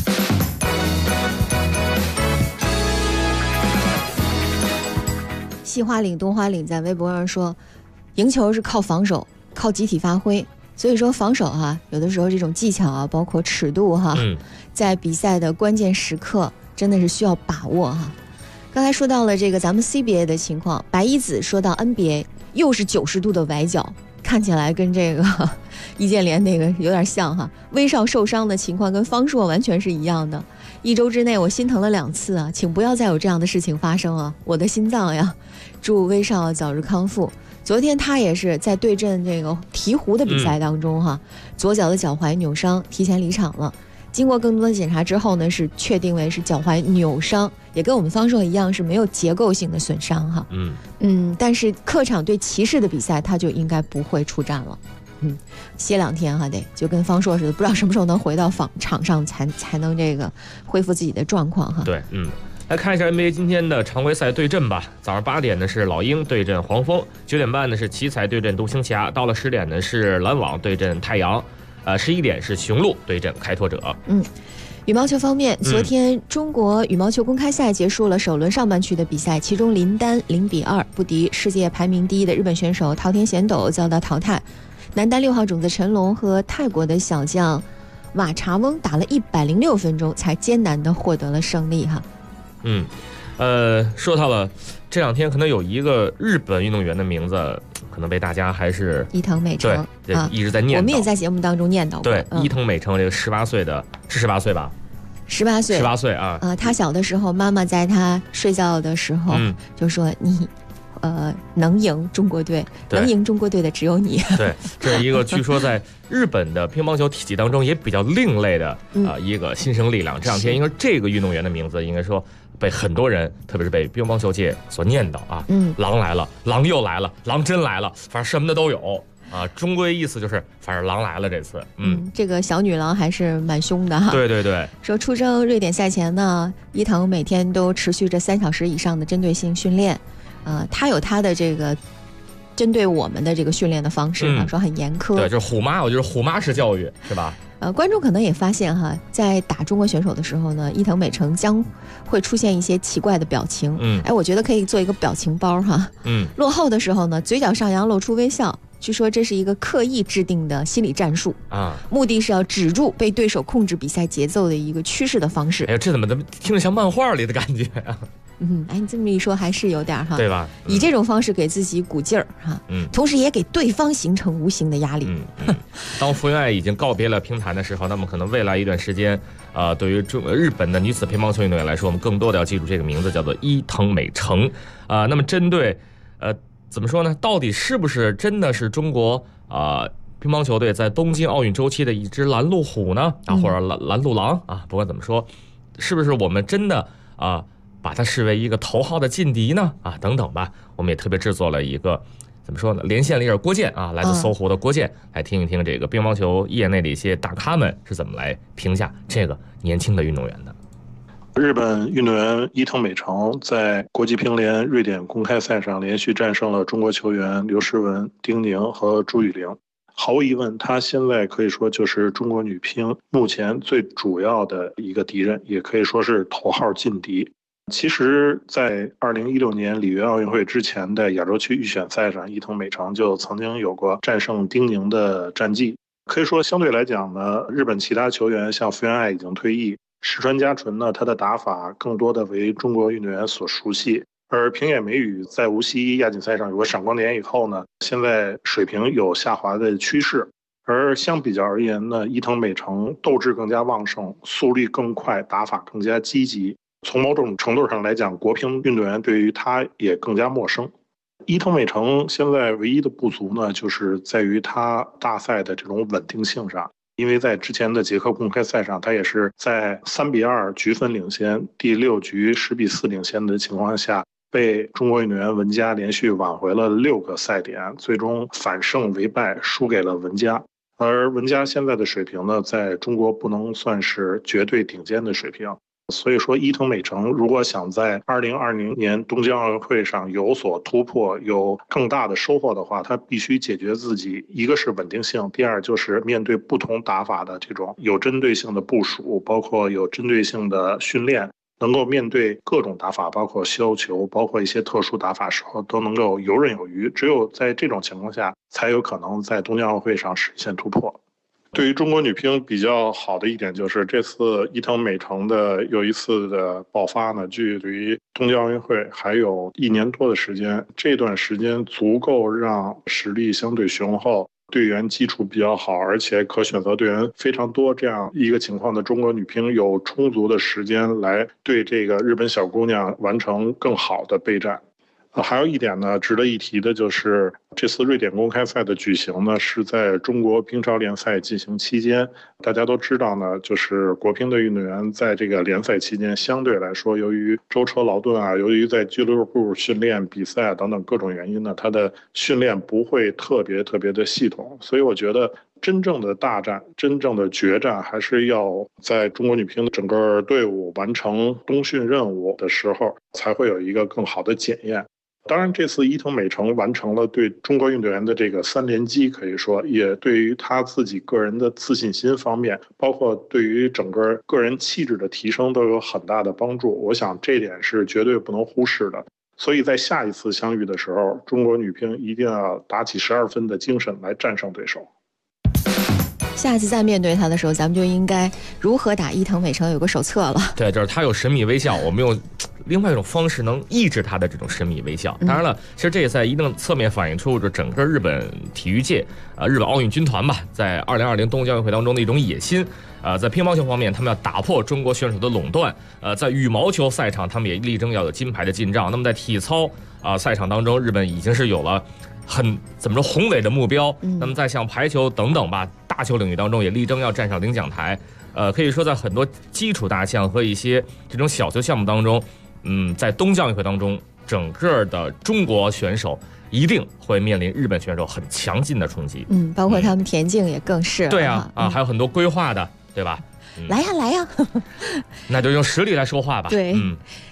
[SPEAKER 4] 西花岭东花岭在微博上说，赢球是靠防守，靠集体发挥。所以说防守有的时候这种技巧包括尺度在比赛的关键时刻真的是需要把握刚才说到了这个咱们 CBA 的情况，白一子说到 NBA 又是90度的崴脚，看起来跟这个易建联那个有点像威少受伤的情况跟方硕完全是一样的。1周之内我心疼了2次请不要再有这样的事情发生我的心脏呀！祝威少早日康复。昨天他也是在对阵这个鹈鹕的比赛当中左脚的脚踝扭伤，提前离场了。经过更多的检查之后呢，是确定为是脚踝扭伤，也跟我们方硕一样是没有结构性的损伤但是客场对骑士的比赛他就应该不会出战了。歇2天得就跟方硕似的，不知道什么时候能回到场上才能这个恢复自己的状况
[SPEAKER 5] 对，来看一下 NBA 今天的常规赛对阵吧。早上8点呢是老鹰对阵黄蜂，9点半呢是奇才对阵独行侠，到了10点呢是篮网对阵太阳，11点是雄鹿对阵开拓者。
[SPEAKER 4] 羽毛球方面，昨天中国羽毛球公开赛结束了首轮上半区的比赛，其中林丹0-2不敌世界排名第1的日本选手桃田贤斗，遭到淘汰。男单6号种子陈龙和泰国的小将瓦查翁打了106分钟，才艰难地获得了胜利
[SPEAKER 5] 说到了这2天可能有一个日本运动员的名字可能被大家还是
[SPEAKER 4] 伊藤美诚
[SPEAKER 5] 一直在念叨，
[SPEAKER 4] 我们也在节目当中念叨过。
[SPEAKER 5] 对，伊藤美诚这个18岁的，是18岁吧？18岁
[SPEAKER 4] 他小的时候，妈妈在他睡觉的时候就说你能赢中国队，能赢中国队的只有你。
[SPEAKER 5] 对，这是一个据说在日本的乒乓球体系当中也比较另类的一个新生力量。这2天应该这个运动员的名字应该说被很多人，特别是被乒乓球界所念叨狼来了，狼又来了，狼真来了，反正什么的都有中归意思就是反正狼来了这次。
[SPEAKER 4] 这个小女郎还是蛮凶的
[SPEAKER 5] 对。
[SPEAKER 4] 说出征瑞典赛前呢，伊藤每天都持续着3小时以上的针对性训练。他有他的这个针对我们的这个训练的方式说很严苛。
[SPEAKER 5] 对，就是虎妈，我觉得虎妈式教育是吧？
[SPEAKER 4] 观众可能也发现哈，在打中国选手的时候呢，伊藤美诚将会出现一些奇怪的表情。我觉得可以做一个表情包哈。落后的时候呢，嘴角上扬，露出微笑。据说这是一个刻意制定的心理战术啊，目的是要止住被对手控制比赛节奏的一个趋势的方式。
[SPEAKER 5] 哎呀，这怎么听着像漫画里的感觉啊？
[SPEAKER 4] 你这么一说还是有点哈，
[SPEAKER 5] 对吧？
[SPEAKER 4] 以这种方式给自己鼓劲儿哈，同时也给对方形成无形的压力。
[SPEAKER 5] 当福原爱已经告别了乒坛的时候，那么可能未来一段时间，对于日本的女子乒乓球运动员来说，我们更多的要记住这个名字，叫做伊藤美诚。那么针对怎么说呢？到底是不是真的是中国乒乓球队在东京奥运周期的一只拦路虎呢？或者拦路狼啊？不管怎么说，是不是我们真的把它视为一个头号的劲敌呢？等等吧。我们也特别制作了一个怎么说呢？连线里郭健来自搜狐的郭健，来听一听这个乒乓球业内的一些大咖们是怎么来评价这个年轻的运动员的。
[SPEAKER 18] 日本运动员伊藤美诚在国际乒联瑞典公开赛上连续战胜了中国球员刘诗雯、丁宁和朱雨玲。毫无疑问，她现在可以说就是中国女乒目前最主要的一个敌人，也可以说是头号劲敌。其实在2016年里约奥运会之前的亚洲区预选赛上，伊藤美诚就曾经有过战胜丁宁的战绩。可以说相对来讲呢，日本其他球员像福原爱已经退役，石川佳纯呢，他的打法更多的为中国运动员所熟悉，而平野美宇在无锡亚锦赛上有个闪光点以后呢，现在水平有下滑的趋势。而相比较而言呢，伊藤美诚斗志更加旺盛，速率更快，打法更加积极。从某种程度上来讲，国乒运动员对于他也更加陌生。伊藤美诚现在唯一的不足呢，就是在于他大赛的这种稳定性上。因为在之前的捷克公开赛上，他也是在3-2局分领先，第6局10-4领先的情况下，被中国运动员文佳连续挽回了6个赛点，最终反胜为败，输给了文佳。而文佳现在的水平呢，在中国不能算是绝对顶尖的水平。所以说，伊藤美诚如果想在2020年东京奥运会上有所突破，有更大的收获的话，他必须解决自己，一个是稳定性，第二就是面对不同打法的这种有针对性的部署，包括有针对性的训练，能够面对各种打法，包括削球，包括一些特殊打法时候都能够游刃有余。只有在这种情况下，才有可能在东京奥运会上实现突破。对于中国女乒比较好的一点就是，这次伊藤美诚的又一次的爆发呢，距离东京奥运会还有1年多的时间，这段时间足够让实力相对雄厚、队员基础比较好，而且可选择队员非常多这样一个情况的中国女乒有充足的时间来对这个日本小姑娘完成更好的备战。还有一点呢，值得一提的就是，这次瑞典公开赛的举行呢，是在中国乒超联赛进行期间。大家都知道呢，就是国乒的运动员在这个联赛期间，相对来说，由于舟车劳顿啊，由于在俱乐部训练、比赛等等各种原因呢，他的训练不会特别的系统。所以我觉得，真正的大战、真正的决战，还是要在中国女乒整个队伍完成冬训任务的时候，才会有一个更好的检验。当然，这次伊藤美诚完成了对中国运动员的这个3连击，可以说也对于他自己个人的自信心方面，包括对于整个个人气质的提升都有很大的帮助。我想这点是绝对不能忽视的。所以在下一次相遇的时候，中国女乒一定要打起12分的精神来战胜对手。
[SPEAKER 4] 下次再面对他的时候，咱们就应该如何打伊藤美诚有个手册了。
[SPEAKER 5] 对，就是他有神秘微笑，我们用另外一种方式能抑制他的这种神秘微笑。当然了，其实这也在一定侧面反映出就整个日本体育界日本奥运军团吧，在2020东京奥运会当中的一种野心。在乒乓球方面，他们要打破中国选手的垄断。在羽毛球赛场，他们也力争要有金牌的进账。那么在体操赛场当中，日本已经是有了怎么说宏伟的目标。那么在像排球等等吧，大球领域当中也力争要站上领奖台。可以说在很多基础大项和一些这种小球项目当中，在东京奥运会当中，整个的中国选手一定会面临日本选手很强劲的冲击。
[SPEAKER 4] 包括他们田径也更是。
[SPEAKER 5] 对啊，还有很多规划的，对吧？
[SPEAKER 4] 来呀，
[SPEAKER 5] 那就用实力来说话吧。
[SPEAKER 4] 对，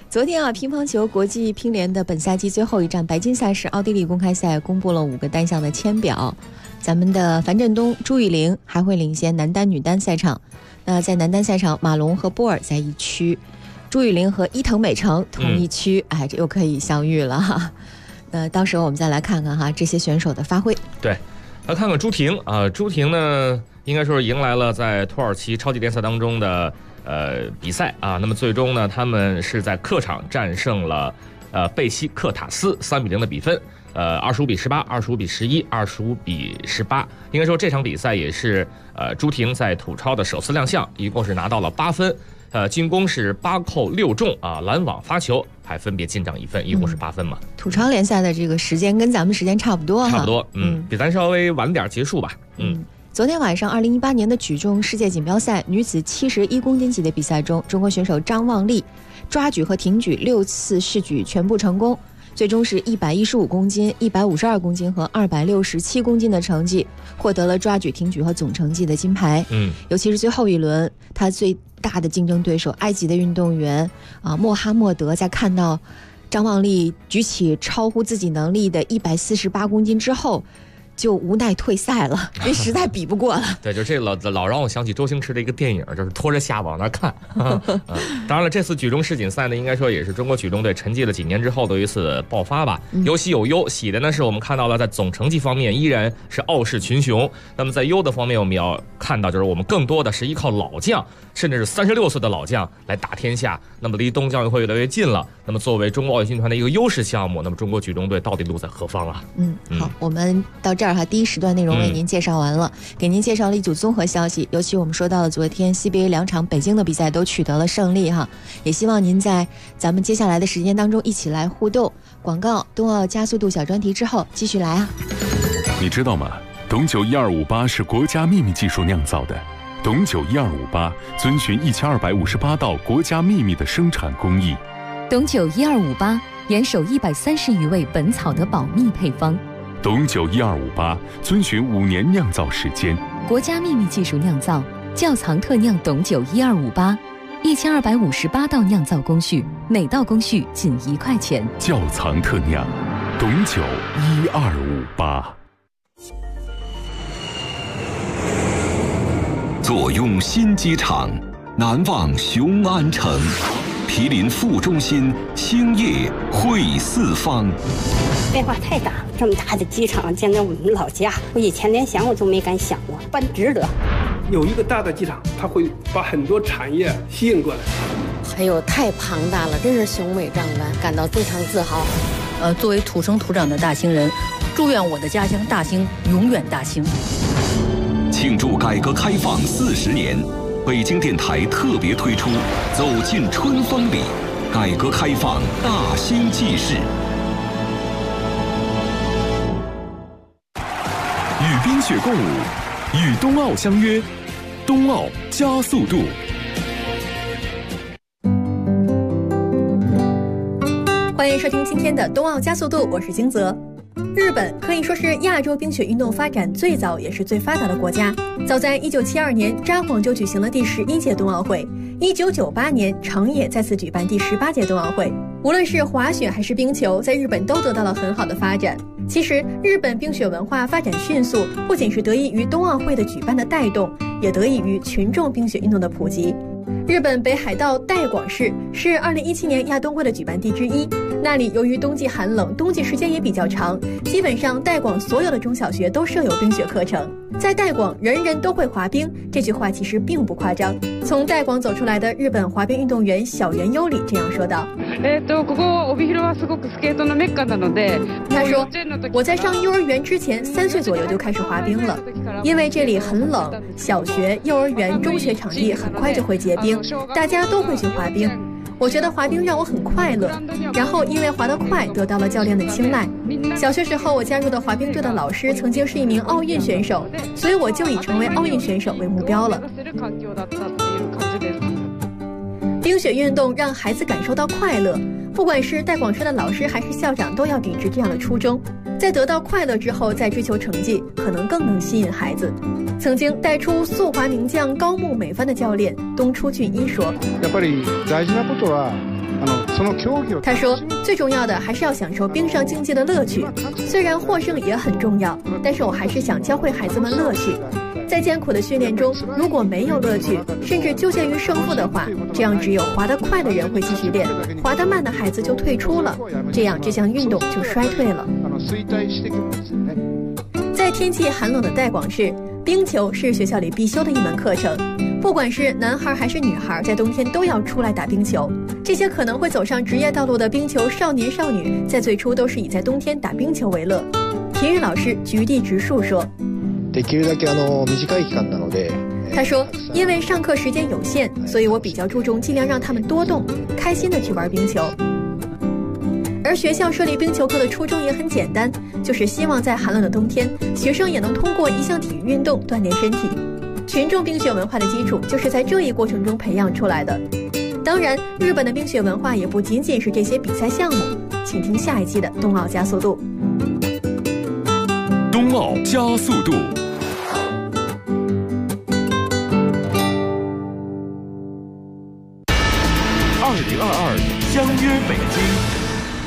[SPEAKER 4] 昨天啊，乒乓球国际乒联的本赛季最后一站白金赛事奥地利公开赛公布了5个单项的签表。咱们的樊振东、朱雨玲还会领先男单、女单赛场。那在男单赛场，马龙和波尔在一区，朱雨玲和伊藤美诚同一区，这又可以相遇了哈。那到时候我们再来看看哈这些选手的发挥。
[SPEAKER 5] 对，来看看朱婷啊，朱婷呢应该说是迎来了在土耳其超级联赛当中的比赛啊。那么最终呢，他们是在客场战胜了贝西克塔斯3-0的比分。25-18、25-11、25-18，应该说这场比赛也是朱婷在土超的首次亮相，一共是拿到了8分，进攻是8扣6中啊，拦网发球还分别进账1分，一共是8分嘛。
[SPEAKER 4] 土超联赛的这个时间跟咱们时间差不多哈，
[SPEAKER 5] 差不多，比咱稍微晚点结束吧。
[SPEAKER 4] 昨天晚上2018年的举重世界锦标赛女子71公斤级的比赛中，中国选手张望丽抓举和挺举6次试举全部成功。最终是115公斤、152公斤和267公斤的成绩，获得了抓举、挺举和总成绩的金牌。尤其是最后一轮，他最大的竞争对手埃及的运动员穆哈默德，在看到张望丽举起超乎自己能力的148公斤之后，就无奈退赛了，因为实在比不过了。
[SPEAKER 5] 对，就这老让我想起周星驰的一个电影，就是拖着下往那看。当然了，这次举重世锦赛呢，应该说也是中国举重队沉寂了几年之后的一次爆发吧。有喜有忧，喜的呢是我们看到了在总成绩方面依然是傲视群雄。那么在忧的方面，我们要看到就是我们更多的是依靠老将，甚至是36岁的老将来打天下。那么离冬奥运会越来越近了。那么作为中国奥运军团的一个优势项目，那么中国举重队到底路在何方啊？
[SPEAKER 4] 好，我们到这儿哈，第一时段内容为您介绍完了，给您介绍了一组综合消息，尤其我们说到了昨天 CBA 2场北京的比赛都取得了胜利哈，也希望您在咱们接下来的时间当中一起来互动。广告冬奥加速度小专题之后继续来啊！
[SPEAKER 1] 你知道吗？董酒1258是国家秘密技术酿造的，董酒1258遵循1258道国家秘密的生产工艺。
[SPEAKER 19] 董酒1258严守130余位本草的保密配方。
[SPEAKER 1] 董酒1258遵循5年酿造时间，
[SPEAKER 19] 国家秘密技术酿造，窖藏特酿董酒1258，1258道酿造工序，每道工序仅1块钱。
[SPEAKER 1] 窖藏特酿，董酒1258。
[SPEAKER 20] 坐拥新机场，难忘雄安城。毗邻副中心，兴业汇四方。
[SPEAKER 21] 变化太大了，这么大的机场建在我们老家，我以前连想我都没敢想过，办值得。
[SPEAKER 22] 有一个大的机场，它会把很多产业吸引过来。
[SPEAKER 23] 哎呦，太庞大了，真是雄伟壮观，感到非常自豪。
[SPEAKER 24] 作为土生土长的大兴人，祝愿我的家乡大兴永远大兴。
[SPEAKER 20] 庆祝改革开放40年。北京电台特别推出《走进春风里》，改革开放大兴纪事。
[SPEAKER 1] 与冰雪共舞，与冬奥相约，冬奥加速度。
[SPEAKER 25] 欢迎收听今天的冬奥加速度，我是金泽。日本可以说是亚洲冰雪运动发展最早也是最发达的国家。早在1972年，札幌就举行了第11届冬奥会；1998年，长野再次举办第18届冬奥会。无论是滑雪还是冰球，在日本都得到了很好的发展。其实，日本冰雪文化发展迅速，不仅是得益于冬奥会的举办的带动，也得益于群众冰雪运动的普及。日本北海道带广市是2017年亚冬会的举办地之一。那里由于冬季寒冷，冬季时间也比较长，基本上带广所有的中小学都设有冰雪课程。在带广，人人都会滑冰，这句话其实并不夸张。从带广走出来的日本滑冰运动员小原优里这样说道：他说，我在上幼儿园之前3岁左右就开始滑冰了，因为这里很冷，小学、幼儿园、中学场地很快就会结冰，大家都会去滑冰。我觉得滑冰让我很快乐，然后因为滑得快得到了教练的青睐。小学时候我加入的滑冰队的老师曾经是一名奥运选手，所以我就以成为奥运选手为目标了。冰雪运动让孩子感受到快乐，不管是带广市的老师还是校长都要秉持这样的初衷，在得到快乐之后再追求成绩，可能更能吸引孩子。曾经带出速滑名将高木美帆的教练东出俊一说：
[SPEAKER 26] やっぱり大事なことは
[SPEAKER 25] 他说，最重要的还是要享受冰上竞技的乐趣。虽然获胜也很重要，但是我还是想教会孩子们乐趣。在艰苦的训练中，如果没有乐趣，甚至纠结于胜负的话，这样只有滑得快的人会继续练，滑得慢的孩子就退出了，这样这项运动就衰退了。在天气寒冷的带广市，冰球是学校里必修的一门课程。不管是男孩还是女孩，在冬天都要出来打冰球。这些可能会走上职业道路的冰球少年少女，在最初都是以在冬天打冰球为乐。体育老师菊地直树说，他说，因为上课时间有限，所以我比较注重尽量让他们多动，开心的去玩冰球。而学校设立冰球课的初衷也很简单，就是希望在寒冷的冬天，学生也能通过一项体育运动锻炼身体。群众冰雪文化的基础就是在这一过程中培养出来的。当然，日本的冰雪文化也不仅仅是这些比赛项目。请听下一期的《冬奥加速度》。
[SPEAKER 1] 冬奥加速度。2022相约北京。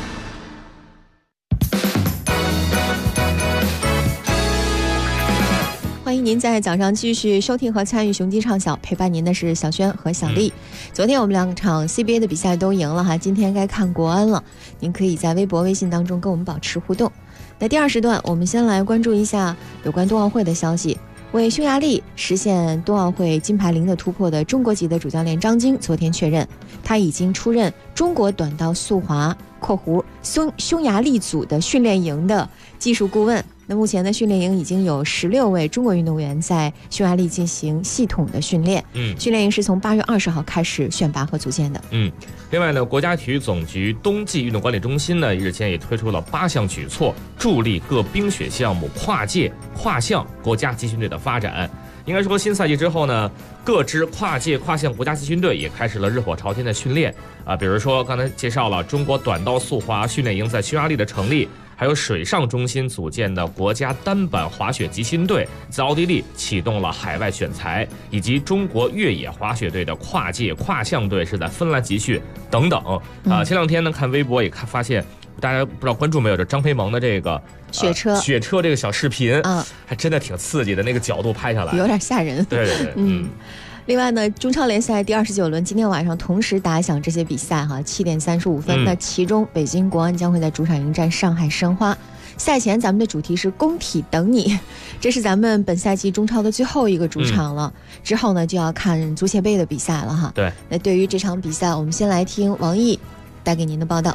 [SPEAKER 4] 欢迎您在早上继续收听和参与雄鸡唱晓，陪伴您的是小轩和小丽。昨天我们2场 CBA 的比赛都赢了哈，今天该看国安了。您可以在微博、微信当中跟我们保持互动。那第2时段，我们先来关注一下有关冬奥会的消息。为匈牙利实现冬奥会金牌0的突破的中国籍的主教练张晶昨天确认，他已经出任中国短道速滑（匈牙利组）的训练营的技术顾问。那目前的训练营已经有16位中国运动员在匈牙利进行系统的训练。训练营是从8月20号开始选拔和组建的。
[SPEAKER 5] 另外呢，国家体育总局冬季运动管理中心呢，日前也推出了8项举措，助力各冰雪项目跨界跨项国家集训队的发展。应该说，新赛季之后呢，各支跨界跨项国家集训队也开始了热火朝天的训练啊。比如说刚才介绍了中国短道速滑训练营在匈牙利的成立，还有水上中心组建的国家单板滑雪集训队在奥地利启动了海外选材，以及中国越野滑雪队的跨界跨项队是在芬兰集训等等啊。前2天呢，看微博也发现。大家不知道关注没有？这张培萌的这个雪车这个小视频还真的挺刺激的，那个角度拍下来
[SPEAKER 4] 有点吓人。
[SPEAKER 5] 对。
[SPEAKER 4] 另外呢，中超联赛第29轮今天晚上同时打响这些比赛哈，7点35分。那其中北京国安将会在主场迎战上海申花。赛前咱们的主题是工体等你，这是咱们本赛季中超的最后一个主场了。之后呢就要看足协杯的比赛了哈。
[SPEAKER 5] 对。
[SPEAKER 4] 那对于这场比赛，我们先来听王毅带给您的报道。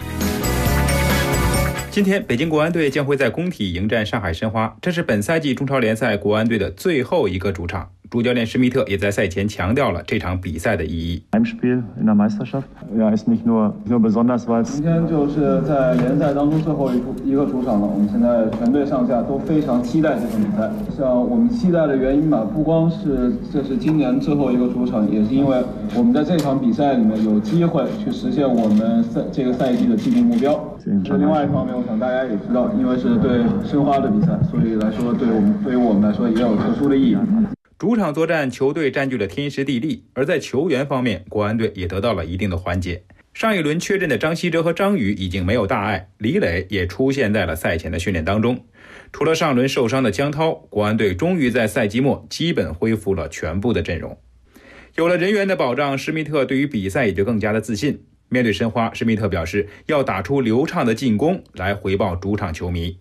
[SPEAKER 2] 今天，北京国安队将会在工体迎战上海申花，这是本赛季中超联赛国安队的最后一个主场。主教练施密特也在赛前强调了这场比赛的意义。
[SPEAKER 3] Heimspiel in der Meisterschaft, ja, ist nicht nur besonders, weil
[SPEAKER 8] 今天就是在联赛当中最后一个主场了。我们现在全队上下都非常期待这场比赛。像我们期待的原因吧，不光是这是今年最后一个主场，也是因为我们在这场比赛里面有机会去实现我们这个赛季的既定目标。另外一方面，我想大家也知道，因为是对申花的比赛，所以来说对于我们来说也有特殊的意义。
[SPEAKER 2] 主场作战，球队占据了天时地利，而在球员方面，国安队也得到了一定的缓解。上一轮缺阵的张稀哲和张宇已经没有大碍，李磊也出现在了赛前的训练当中。除了上轮受伤的江涛，国安队终于在赛季末基本恢复了全部的阵容。有了人员的保障，施密特对于比赛也就更加的自信。面对申花，施密特表示要打出流畅的进攻来回报主场球迷。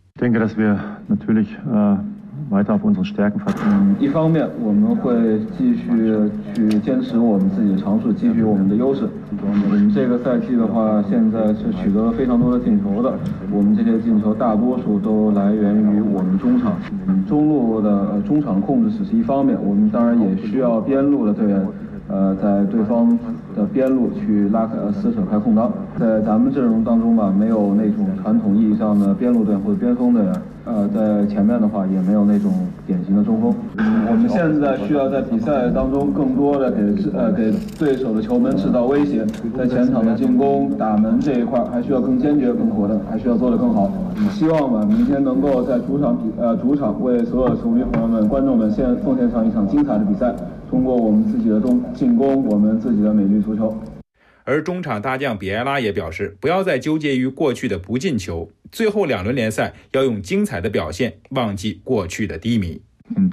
[SPEAKER 8] 一方面，我们会继续去坚持我们自己的长处，继续我们的优势。我们这个赛季的话，现在是取得了非常多的进球的。我们这些进球大多数都来源于我们中场，中路的中场控制只是一方面，我们当然也需要边路的队员。在对方的边路去撕扯开空当，在咱们阵容当中吧，没有那种传统意义上的边路队或者边锋队员，在前面的话也没有那种典型的中锋。我们现在需要在比赛当中更多的给对手的球门制造威胁，在前场的进攻打门这一块还需要更坚决、更果断，还需要做得更好。希望吧，明天能够在主场为所有球迷朋友们、观众们奉献上一场精彩的比赛。通过我们自己的进攻，我们自己的美丽足球。
[SPEAKER 2] 而中场大将比埃拉也表示，不要再纠结于过去的不进球，最后2轮联赛要用精彩的表现忘记过去的低迷。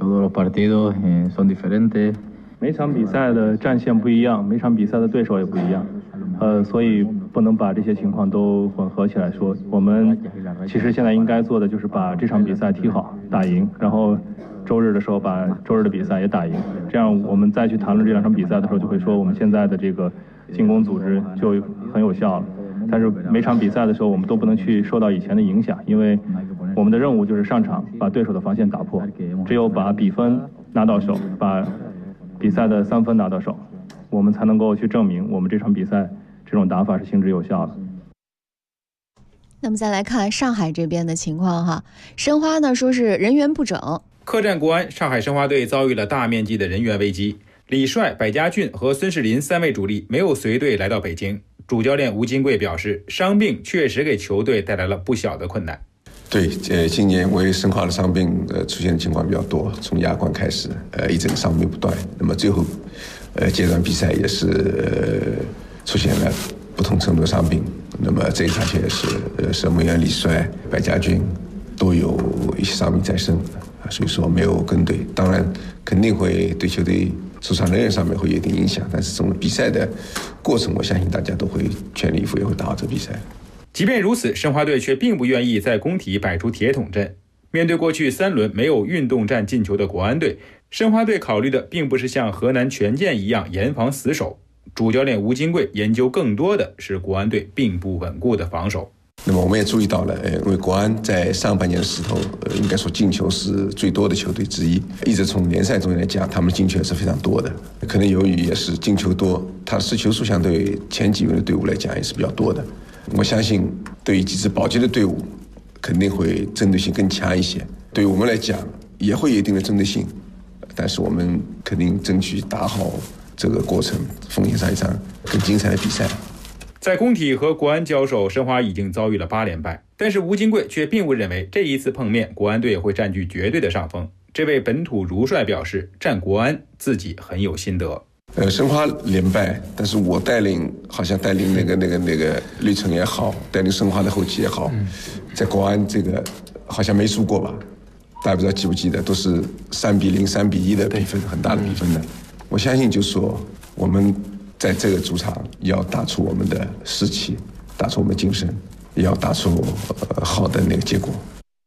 [SPEAKER 3] 每场比赛的战线不一样，每场比赛的对手也不一样，所以不能把这些情况都混合起来说。我们其实现在应该做的就是把这场比赛踢好打赢，然后周日的时候把周日的比赛也打赢，这样我们再去谈论这2场比赛的时候，就会说我们现在的这个进攻组织就很有效了。但是每场比赛的时候，我们都不能去受到以前的影响，因为我们的任务就是上场把对手的防线打破，只有把比分拿到手，把比赛的3分拿到手，我们才能够去证明我们这场比赛这种打法是行之有效的。
[SPEAKER 4] 那么再来看上海这边的情况哈，申花呢说是人员不整，
[SPEAKER 2] 客战国安，上海申花队遭遇了大面积的人员危机。李帅、百家俊和孙世林3位主力没有随队来到北京。主教练吴金贵表示，伤病确实给球队带来了不小的困难。
[SPEAKER 6] 对，今年为申花的伤病出现的情况比较多，从亚冠开始，一整伤病不断。那么最后阶段比赛也是出现了不同程度的伤病。那么这一场也是守门员李帅、百家俊都有一些伤病在身，所以说没有跟队。当然肯定会对球队出场人员上面会有一定影响，但是从比赛的过程，我相信大家都会全力以赴，也会打好这比赛。
[SPEAKER 2] 即便如此，申花队却并不愿意在工体摆出铁桶阵。面对过去3轮没有运动战进球的国安队，申花队考虑的并不是像河南权健一样严防死守。主教练吴金贵研究更多的是国安队并不稳固的防守。
[SPEAKER 6] 那么我们也注意到了，因为国安在上半年的时候，应该说进球是最多的球队之一，一直从联赛中来讲，他们进球也是非常多的。可能由于也是进球多，他的失球数相对前几名的队伍来讲也是比较多的。我相信对于几支保级的队伍肯定会针对性更强一些，对于我们来讲也会有一定的针对性，但是我们肯定争取打好这个过程，奉献上一场更精彩的比赛。
[SPEAKER 2] 在工体和国安交手，申花已经遭遇了8连败，但是吴金贵却并不认为这一次碰面国安队会占据绝对的上风。这位本土如帅表示，战国安自己很有心得。
[SPEAKER 6] 申花连败，但是我好像带领那个绿城也好，带领申花的后期也好，在国安这个好像没输过吧？大家不知道记不记得，都是3-0、3-1的比分，很大的比分的。我相信就是说，我们在这个主场要打出我们的士气，打出我们的精神，也要打出好的那个结果。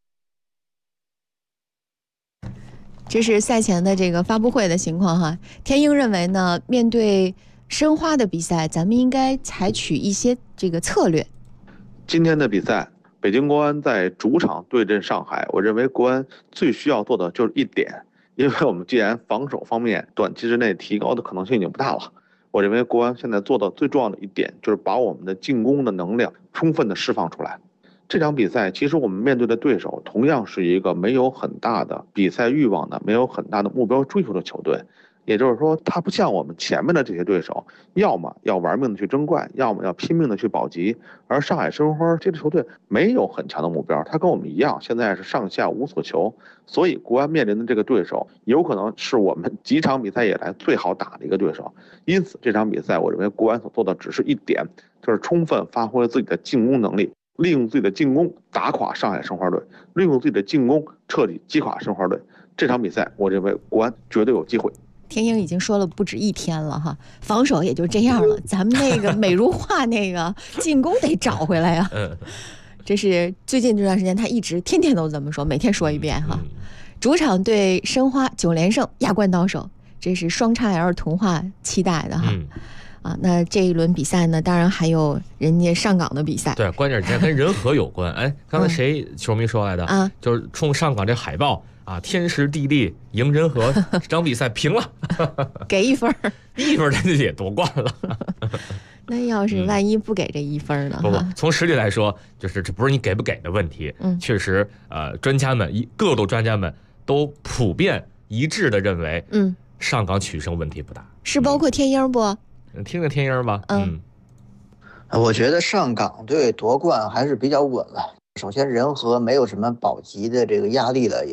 [SPEAKER 4] 这是赛前的这个发布会的情况哈。天鹰认为呢，面对申花的比赛，咱们应该采取一些这个策略。
[SPEAKER 7] 今天的比赛，北京国安在主场对阵上海，我认为国安最需要做的就是一点，因为我们既然防守方面短期之内提高的可能性已经不大了，我认为国安现在做的最重要的一点就是把我们的进攻的能量充分的释放出来。这场比赛其实我们面对的对手同样是一个没有很大的比赛欲望的、没有很大的目标追求的球队，也就是说，他不像我们前面的这些对手，要么要玩命的去争冠，要么要拼命的去保级。而上海申花这支球队没有很强的目标，他跟我们一样，现在是上下无所求。所以国安面临的这个对手，有可能是我们几场比赛以来最好打的一个对手。因此，这场比赛我认为国安所做的只是一点，就是充分发挥自己的进攻能力。利用自己的进攻打垮上海申花队，利用自己的进攻彻底击垮申花队。这场比赛，我认为国安绝对有机会。
[SPEAKER 4] 天鹰已经说了不止1天了哈，防守也就这样了，咱们那个美如画那个进攻得找回来呀。这是最近这段时间他一直天天都这么说，每天说一遍哈。主场对申花9连胜，亚冠到手，这是双叉 L 童话期待的哈。那这一轮比赛呢，当然还有人家上港的比赛。
[SPEAKER 5] 对，关键是跟人和有关。哎，刚才谁球迷说来的？就是冲上港这海报啊，天时地利赢人和，这场比赛平了，
[SPEAKER 4] 给1分
[SPEAKER 5] ，1分人家也夺冠了。
[SPEAKER 4] 那要是万一不给这1分呢？
[SPEAKER 5] 不，从实力来说，就是这不是你给不给的问题。确实，专家们各路专家们都普遍一致的认为，上港取胜问题不大。
[SPEAKER 4] 是包括天鹰不？
[SPEAKER 5] 听听天鹰吧。
[SPEAKER 9] 我觉得上港队夺冠还是比较稳了。首先人和没有什么保级的这个压力了也，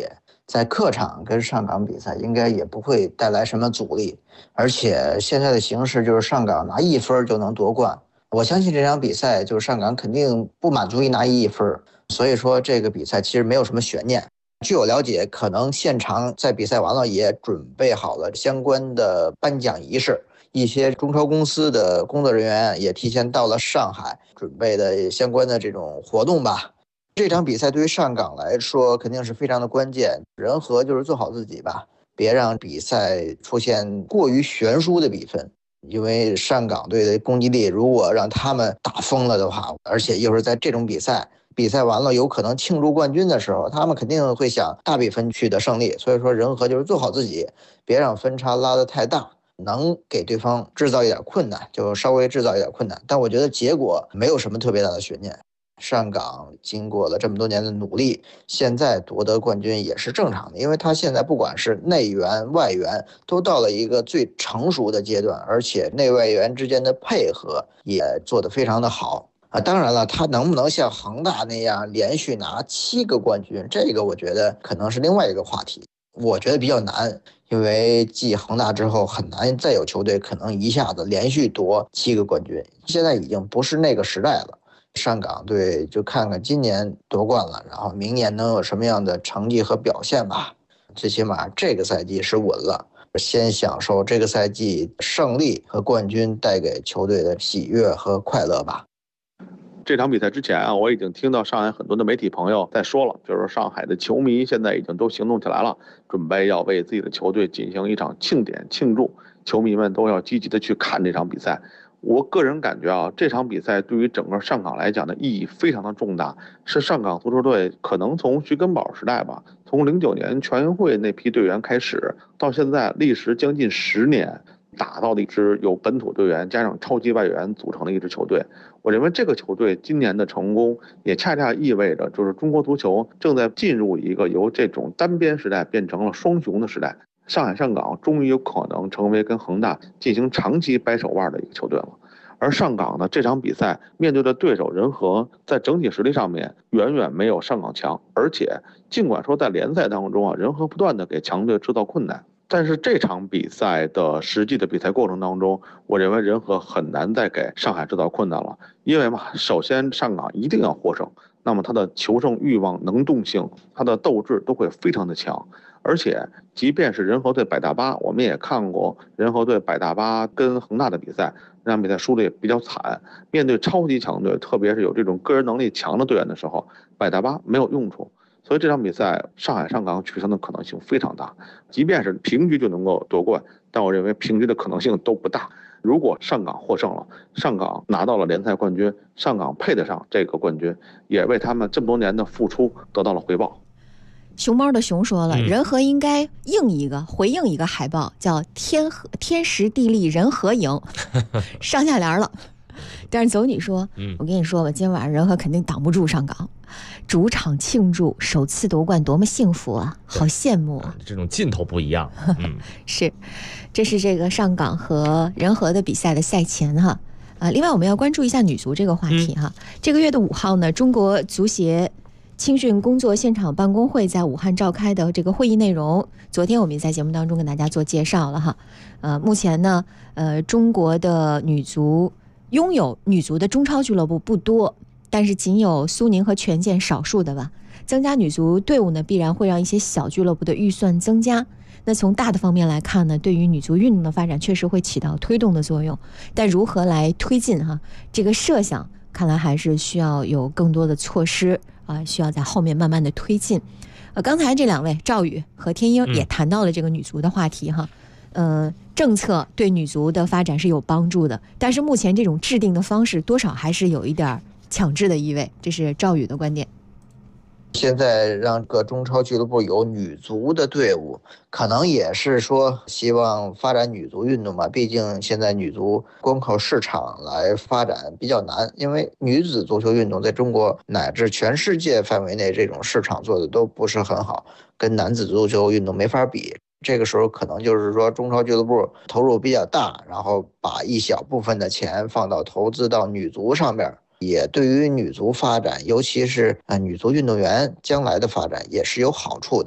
[SPEAKER 9] 在客场跟上港比赛应该也不会带来什么阻力，而且现在的形势就是上港拿1分就能夺冠，我相信这场比赛就是上港肯定不满足于拿1分，所以说这个比赛其实没有什么悬念。据我了解，可能现场在比赛完了也准备好了相关的颁奖仪式，一些中超公司的工作人员也提前到了上海，准备的相关的这种活动吧。这场比赛对于上港来说肯定是非常的关键，人和就是做好自己吧，别让比赛出现过于悬殊的比分，因为上港队的攻击力如果让他们打疯了的话，而且又是在这种比赛完了有可能庆祝冠军的时候，他们肯定会想大比分取得胜利，所以说人和就是做好自己，别让分差拉得太大，能给对方制造一点困难就稍微制造一点困难，但我觉得结果没有什么特别大的悬念。上港经过了这么多年的努力，现在夺得冠军也是正常的，因为他现在不管是内援外援都到了一个最成熟的阶段，而且内外援之间的配合也做得非常的好啊。当然了，他能不能像恒大那样连续拿7个冠军，这个我觉得可能是另外一个话题，我觉得比较难，因为继恒大之后很难再有球队可能一下子连续夺7个冠军，现在已经不是那个时代了。上港队就看看今年夺冠了，然后明年能有什么样的成绩和表现吧。最起码这个赛季是稳了，先享受这个赛季胜利和冠军带给球队的喜悦和快乐吧。
[SPEAKER 7] 这场比赛之前啊，我已经听到上海很多的媒体朋友在说了，就是上海的球迷现在已经都行动起来了，准备要为自己的球队进行一场庆典庆祝，球迷们都要积极的去看这场比赛。我个人感觉啊，这场比赛对于整个上港来讲的意义非常的重大，是上港足球队可能从徐根宝时代吧，从09年全运会那批队员开始，到现在历时将近10年，打造的一支由本土队员加上超级外援组成的一支球队。我认为这个球队今年的成功，也恰恰意味着就是中国足球正在进入一个由这种单边时代变成了双雄的时代。上海上港终于有可能成为跟恒大进行长期掰手腕的一个球队了。而上港呢，这场比赛面对的对手人和在整体实力上面远远没有上港强，而且尽管说在联赛当中啊，人和不断的给强队制造困难，但是这场比赛的实际的比赛过程当中，我认为人和很难再给上海制造困难了，因为嘛，首先上港一定要获胜，那么他的求胜欲望、能动性、他的斗志都会非常的强。而且即便是人和对百大巴，我们也看过人和对百大巴跟恒大的比赛，那场比赛输的也比较惨。面对超级强队，特别是有这种个人能力强的队员的时候，百大巴没有用处。所以这场比赛上海上港取胜的可能性非常大，即便是平局就能够夺冠，但我认为平局的可能性都不大。如果上港获胜了，上港拿到了联赛冠军，上港配得上这个冠军，也为他们这么多年的付出得到了回报。
[SPEAKER 4] 熊猫的熊说了，人和应该回应一个海报，叫天时地利人和赢，上下联了。但是走你说，我跟你说吧，今天晚上人和肯定挡不住上港，主场庆祝首次夺冠，多么幸福啊，好羡慕啊！
[SPEAKER 5] 这种劲头不一样。
[SPEAKER 4] 是，这是这个上港和人和的比赛的赛前哈。另外我们要关注一下女足这个话题哈。这个月的5号呢，中国足协青训工作现场办公会在武汉召开的这个会议内容，昨天我们也在节目当中跟大家做介绍了哈。目前呢，中国的拥有女足的中超俱乐部不多，但是仅有苏宁和权健少数的吧。增加女足队伍呢，必然会让一些小俱乐部的预算增加。那从大的方面来看呢，对于女足运动的发展确实会起到推动的作用。但如何来推进这个设想，看来还是需要有更多的措施需要在后面慢慢的推进。刚才这2位赵宇和天英也谈到了这个女足的话题哈。政策对女足的发展是有帮助的，但是目前这种制定的方式多少还是有一点强制的意味，这是赵宇的观点。
[SPEAKER 9] 现在让各中超俱乐部有女足的队伍，可能也是说希望发展女足运动嘛，毕竟现在女足光靠市场来发展比较难，因为女子足球运动在中国乃至全世界范围内这种市场做的都不是很好，跟男子足球运动没法比。这个时候可能就是说中超俱乐部投入比较大，然后把一小部分的钱放到投资到女足上面，也对于女足发展，尤其是女足运动员将来的发展也是有好处的。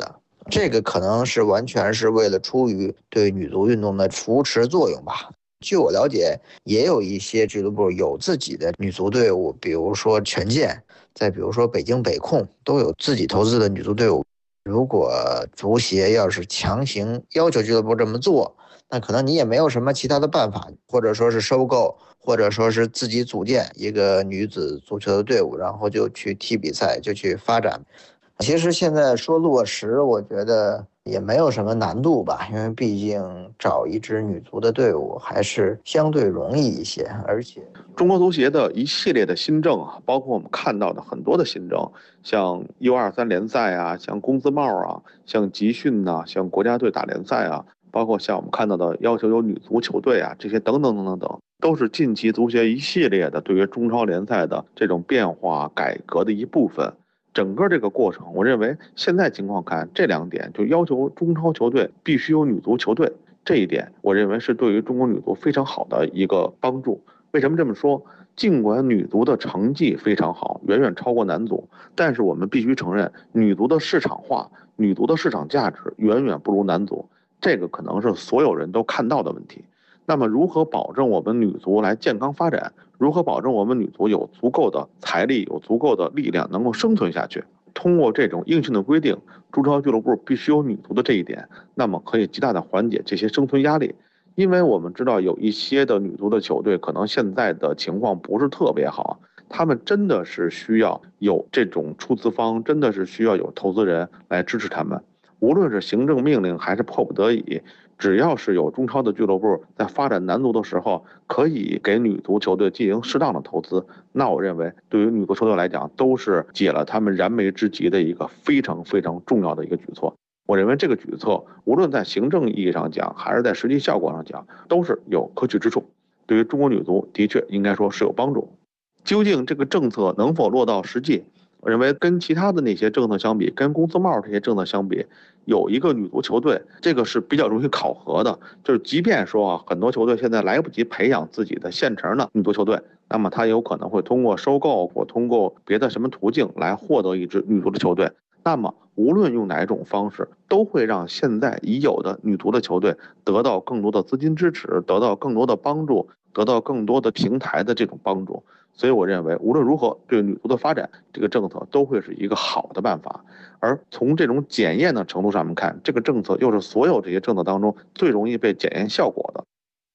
[SPEAKER 9] 这个可能是完全是为了出于对女足运动的扶持作用吧。据我了解，也有一些俱乐部有自己的女足队伍，比如说权健，再比如说北京北控，都有自己投资的女足队伍。如果足协要是强行要求俱乐部这么做，那可能你也没有什么其他的办法，或者说是收购，或者说是自己组建一个女子足球的队伍，然后就去踢比赛，就去发展。其实现在说落实，我觉得也没有什么难度吧，因为毕竟找一支女足的队伍还是相对容易一些。而且
[SPEAKER 7] 中国足协的一系列的新政啊，包括我们看到的很多的新政，像 U23 联赛啊，像工资帽啊，像集训啊，像国家队打联赛啊，包括像我们看到的要求有女足球队啊，这些等等等等等，都是近期足协一系列的对于中超联赛的这种变化改革的一部分。整个这个过程，我认为现在情况看，这2点就要求中超球队必须有女足球队，这一点我认为是对于中国女足非常好的一个帮助。为什么这么说？尽管女足的成绩非常好，远远超过男足，但是我们必须承认，女足的市场化、女足的市场价值远远不如男足，这个可能是所有人都看到的问题。那么如何保证我们女足来健康发展？如何保证我们女足有足够的财力、有足够的力量能够生存下去？通过这种硬性的规定，中超俱乐部必须有女足的这一点，那么可以极大的缓解这些生存压力。因为我们知道有一些的女足的球队可能现在的情况不是特别好，他们真的是需要有这种出资方，真的是需要有投资人来支持他们。无论是行政命令还是迫不得已，只要是有中超的俱乐部在发展男足的时候，可以给女足球队进行适当的投资，那我认为对于女足球队来讲，都是解了他们燃眉之急的一个非常非常重要的一个举措。我认为这个举措无论在行政意义上讲，还是在实际效果上讲，都是有可取之处，对于中国女足的确应该说是有帮助。究竟这个政策能否落到实际，我认为跟其他的那些政策相比，跟工资帽这些政策相比，有一个女足球队，这个是比较容易考核的。就是即便说啊，很多球队现在来不及培养自己的现成的女足球队，那么他有可能会通过收购或通过别的什么途径来获得一支女足的球队。那么无论用哪种方式，都会让现在已有的女足的球队得到更多的资金支持，得到更多的帮助，得到更多的平台的这种帮助。所以我认为无论如何，对女足的发展这个政策都会是一个好的办法。而从这种检验的程度上面看，这个政策又是所有这些政策当中最容易被检验效果的。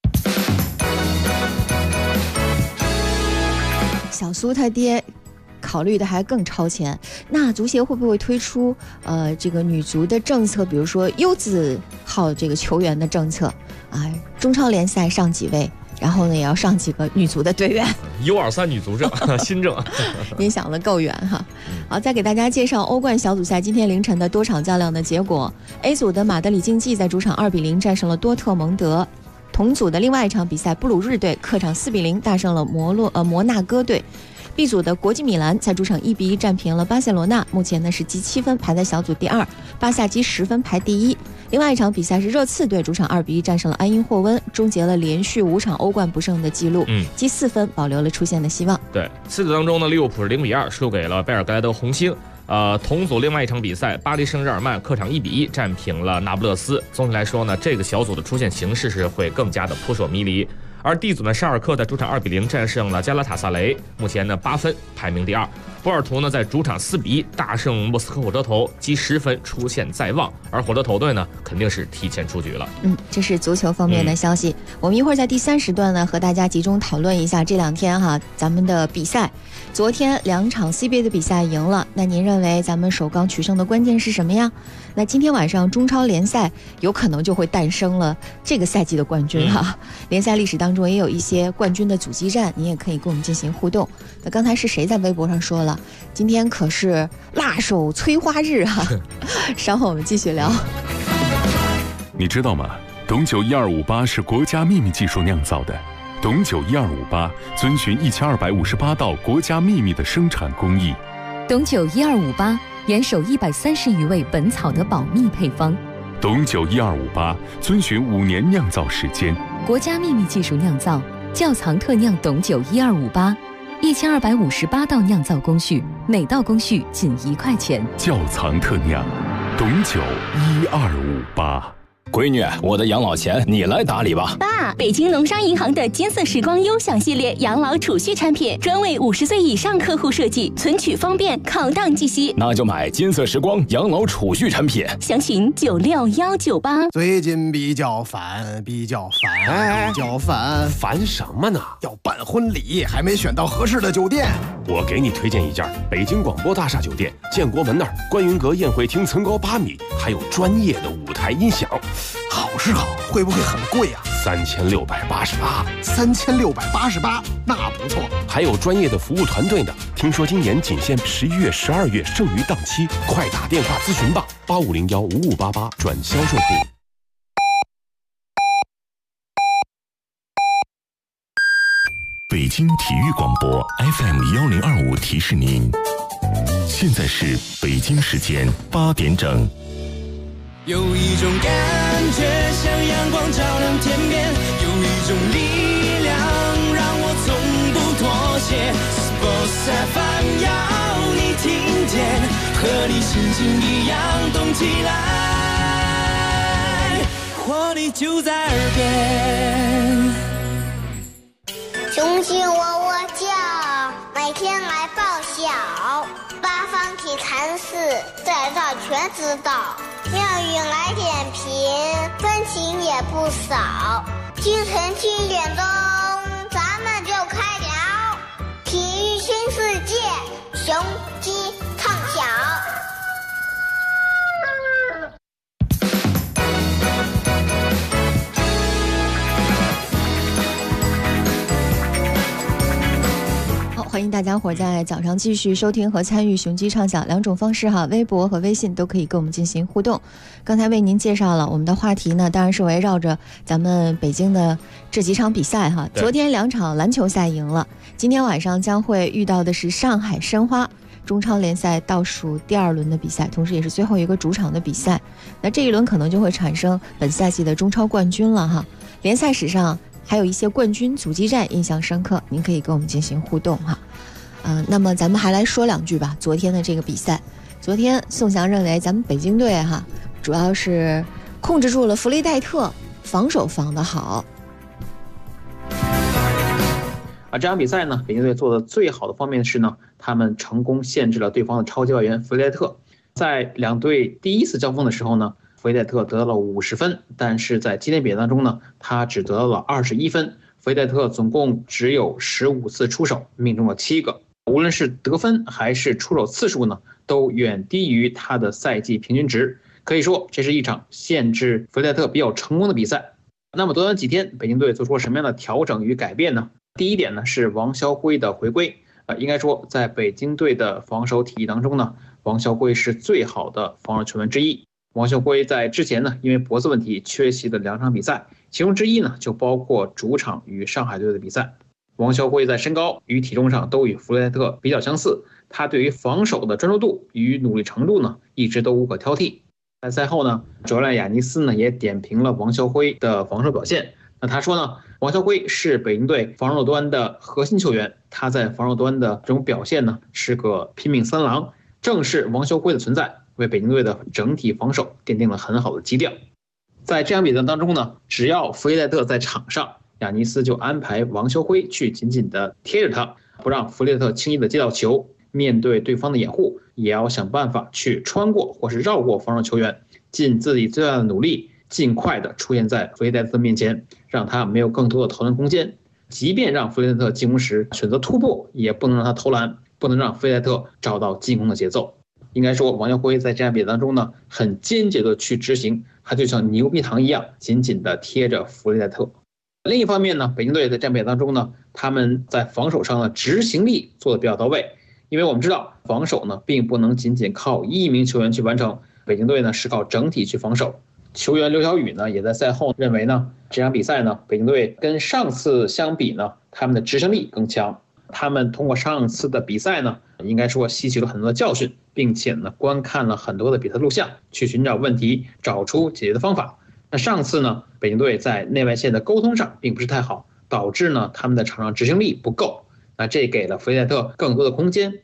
[SPEAKER 4] 小苏他爹考虑的还更超前，那足协会不会推出这个女足的政策，比如说优子号这个球员的政策啊，中超联赛上几位，然后呢也要上几个女足的队员
[SPEAKER 5] ，U23 女足政新政，
[SPEAKER 4] 您想的够远哈。好，再给大家介绍欧冠小组赛今天凌晨的多场较量的结果。A 组的马德里竞技在主场2-0战胜了多特蒙德，同组的另外一场比赛，布鲁日队客场4-0大胜了摩纳哥队。B 组的国际米兰在主场1-1战平了巴塞罗那，目前呢是积7分排在小组第2，巴萨积10分排第1。另外一场比赛是热刺队主场2-1战胜了埃因霍温，终结了连续5场欧冠不胜的记录，积4分保留了出线的希望。
[SPEAKER 5] 对，4组当中呢，利物浦是0-2输给了贝尔格莱德红星。同组另外一场比赛，巴黎圣日耳曼客场1-1战平了那不勒斯。总体来说呢，这个小组的出线形势是会更加的扑朔迷离。而 D 组呢，沙尔克在主场2-0战胜了加拉塔萨雷，目前呢8分排名第2。波尔图呢在主场4-1大胜莫斯科火车头，积10分出线在望。而火车头队呢肯定是提前出局了。
[SPEAKER 4] 这是足球方面的消息。我们一会儿在第3时段呢和大家集中讨论一下这2天哈咱们的比赛。昨天2场 CBA 的比赛赢了，那您认为咱们首钢取胜的关键是什么呀？那今天晚上中超联赛有可能就会诞生了这个赛季的冠军哈。联赛历史当中也有一些冠军的阻击战，你也可以跟我们进行互动。那刚才是谁在微博上说了，今天可是辣手催花日哈。稍后我们继续聊。
[SPEAKER 1] 你知道吗？董酒1258是国家秘密技术酿造的。董酒1258遵循1258道国家秘密的生产工艺。
[SPEAKER 19] 董酒1258严守130余味本草的保密配方。
[SPEAKER 1] 董酒1258遵循5年酿造时间，
[SPEAKER 19] 国家秘密技术酿造，窖藏特酿董酒1258，1258道酿造工序，每道工序仅1块钱。
[SPEAKER 1] 窖藏特酿董九1258。
[SPEAKER 10] 闺女，我的养老钱你来打理吧。
[SPEAKER 11] 爸，北京农商银行的金色时光优享系列养老储蓄产品，专为50岁以上客户设计，存取方便，抗荡计息。
[SPEAKER 10] 那就买金色时光养老储蓄产品，
[SPEAKER 11] 详询96198。
[SPEAKER 12] 最近比较烦，
[SPEAKER 13] 烦什么呢？
[SPEAKER 12] 要办婚礼，还没选到合适的酒店。
[SPEAKER 13] 我给你推荐一家北京广播大厦酒店，建国门那儿，观云阁宴会厅层高8米，还有专业的舞台音响。
[SPEAKER 12] 好是好，会不会很贵啊
[SPEAKER 13] ？3688。
[SPEAKER 12] 3688，那不错。
[SPEAKER 13] 还有专业的服务团队呢。听说今年仅限11月、12月剩余档期，快打电话咨询吧，85015588转销售部。
[SPEAKER 1] 北京体育广播 FM1025提示您，现在是北京时间8点整。
[SPEAKER 14] 有一种感觉像阳光照亮天边，有一种力量让我从不妥协。Sports FM 要你听见，和你心情一样动起来，活力就在耳边。
[SPEAKER 26] 雄心窝窝叫，每天来报晓，八方体禅寺在这全知道。妙语来点评，分情也不少。清晨7点钟，咱们就开聊体育新世界，雄鸡唱响。
[SPEAKER 4] 欢迎大家伙在早上继续收听和参与雄鸡畅想两种方式哈，微博和微信都可以跟我们进行互动。刚才为您介绍了我们的话题呢，当然是围绕着咱们北京的这几场比赛哈。昨天2场篮球赛赢了，今天晚上将会遇到的是上海申花，中超联赛倒数第2轮的比赛，同时也是最后一个主场的比赛。那这一轮可能就会产生本赛季的中超冠军了哈。联赛史上还有一些冠军阻击战印象深刻，您可以跟我们进行互动哈。那么咱们还来说2句吧。昨天的这个比赛，昨天宋翔认为咱们北京队哈，主要是控制住了弗雷戴特，防守防得好。
[SPEAKER 27] 这场比赛呢，北京队做的最好的方面是呢，他们成功限制了对方的超级外援弗雷戴特。在两队第一次交锋的时候呢，弗雷戴特得到了50分，但是在今天比赛当中呢，他只得到了21分。弗雷戴特总共只有15次出手，命中了7个。无论是得分还是出手次数呢，都远低于他的赛季平均值。可以说，这是一场限制弗雷戴特比较成功的比赛。那么短短几天，北京队做出了什么样的调整与改变呢？第一点呢，是王霄辉的回归。应该说，在北京队的防守体系当中呢，王霄辉是最好的防守球员之一。王霄辉在之前呢，因为脖子问题缺席的2场比赛，其中之一呢，就包括主场与上海队的比赛。王霄辉在身高与体重上都与弗雷戴特比较相似，他对于防守的专注度与努力程度呢，一直都无可挑剔。在赛后呢，主教练亚尼斯呢也点评了王霄辉的防守表现。那他说呢，王霄辉是北京队防守端的核心球员，他在防守端的这种表现呢，是个拼命三郎。正是王霄辉的存在，为北京队的整体防守奠定了很好的基调。在这场比赛当中呢，只要弗雷戴特在场上，亚尼斯就安排王霄辉去紧紧地贴着他，不让弗雷戴特轻易的接到球。面对对方的掩护，也要想办法去穿过或是绕过防守球员，尽自己最大的努力，尽快的出现在弗雷戴特面前，让他没有更多的投篮空间。即便让弗雷戴特进攻时选择突破，也不能让他投篮，不能让弗雷戴特找到进攻的节奏。应该说，王霄辉在这场比赛当中呢，很坚决的去执行，他就像牛皮糖一样，紧紧的贴着弗雷戴特。另一方面呢，北京队在这场比赛当中呢，他们在防守上的执行力做得比较到位。因为我们知道，防守呢并不能仅仅靠一名球员去完成，北京队呢是靠整体去防守。球员刘晓宇呢也在赛后认为呢，这场比赛呢，北京队跟上次相比呢，他们的执行力更强。他们通过上次的比赛呢，应该说吸取了很多的教训，并且呢观看了很多的比赛录像，去寻找问题，找出解决的方法。那上次呢，北京队在内外线的沟通上并不是太好，导致呢他们的场上执行力不够。那这给了弗雷戴特更多的空间。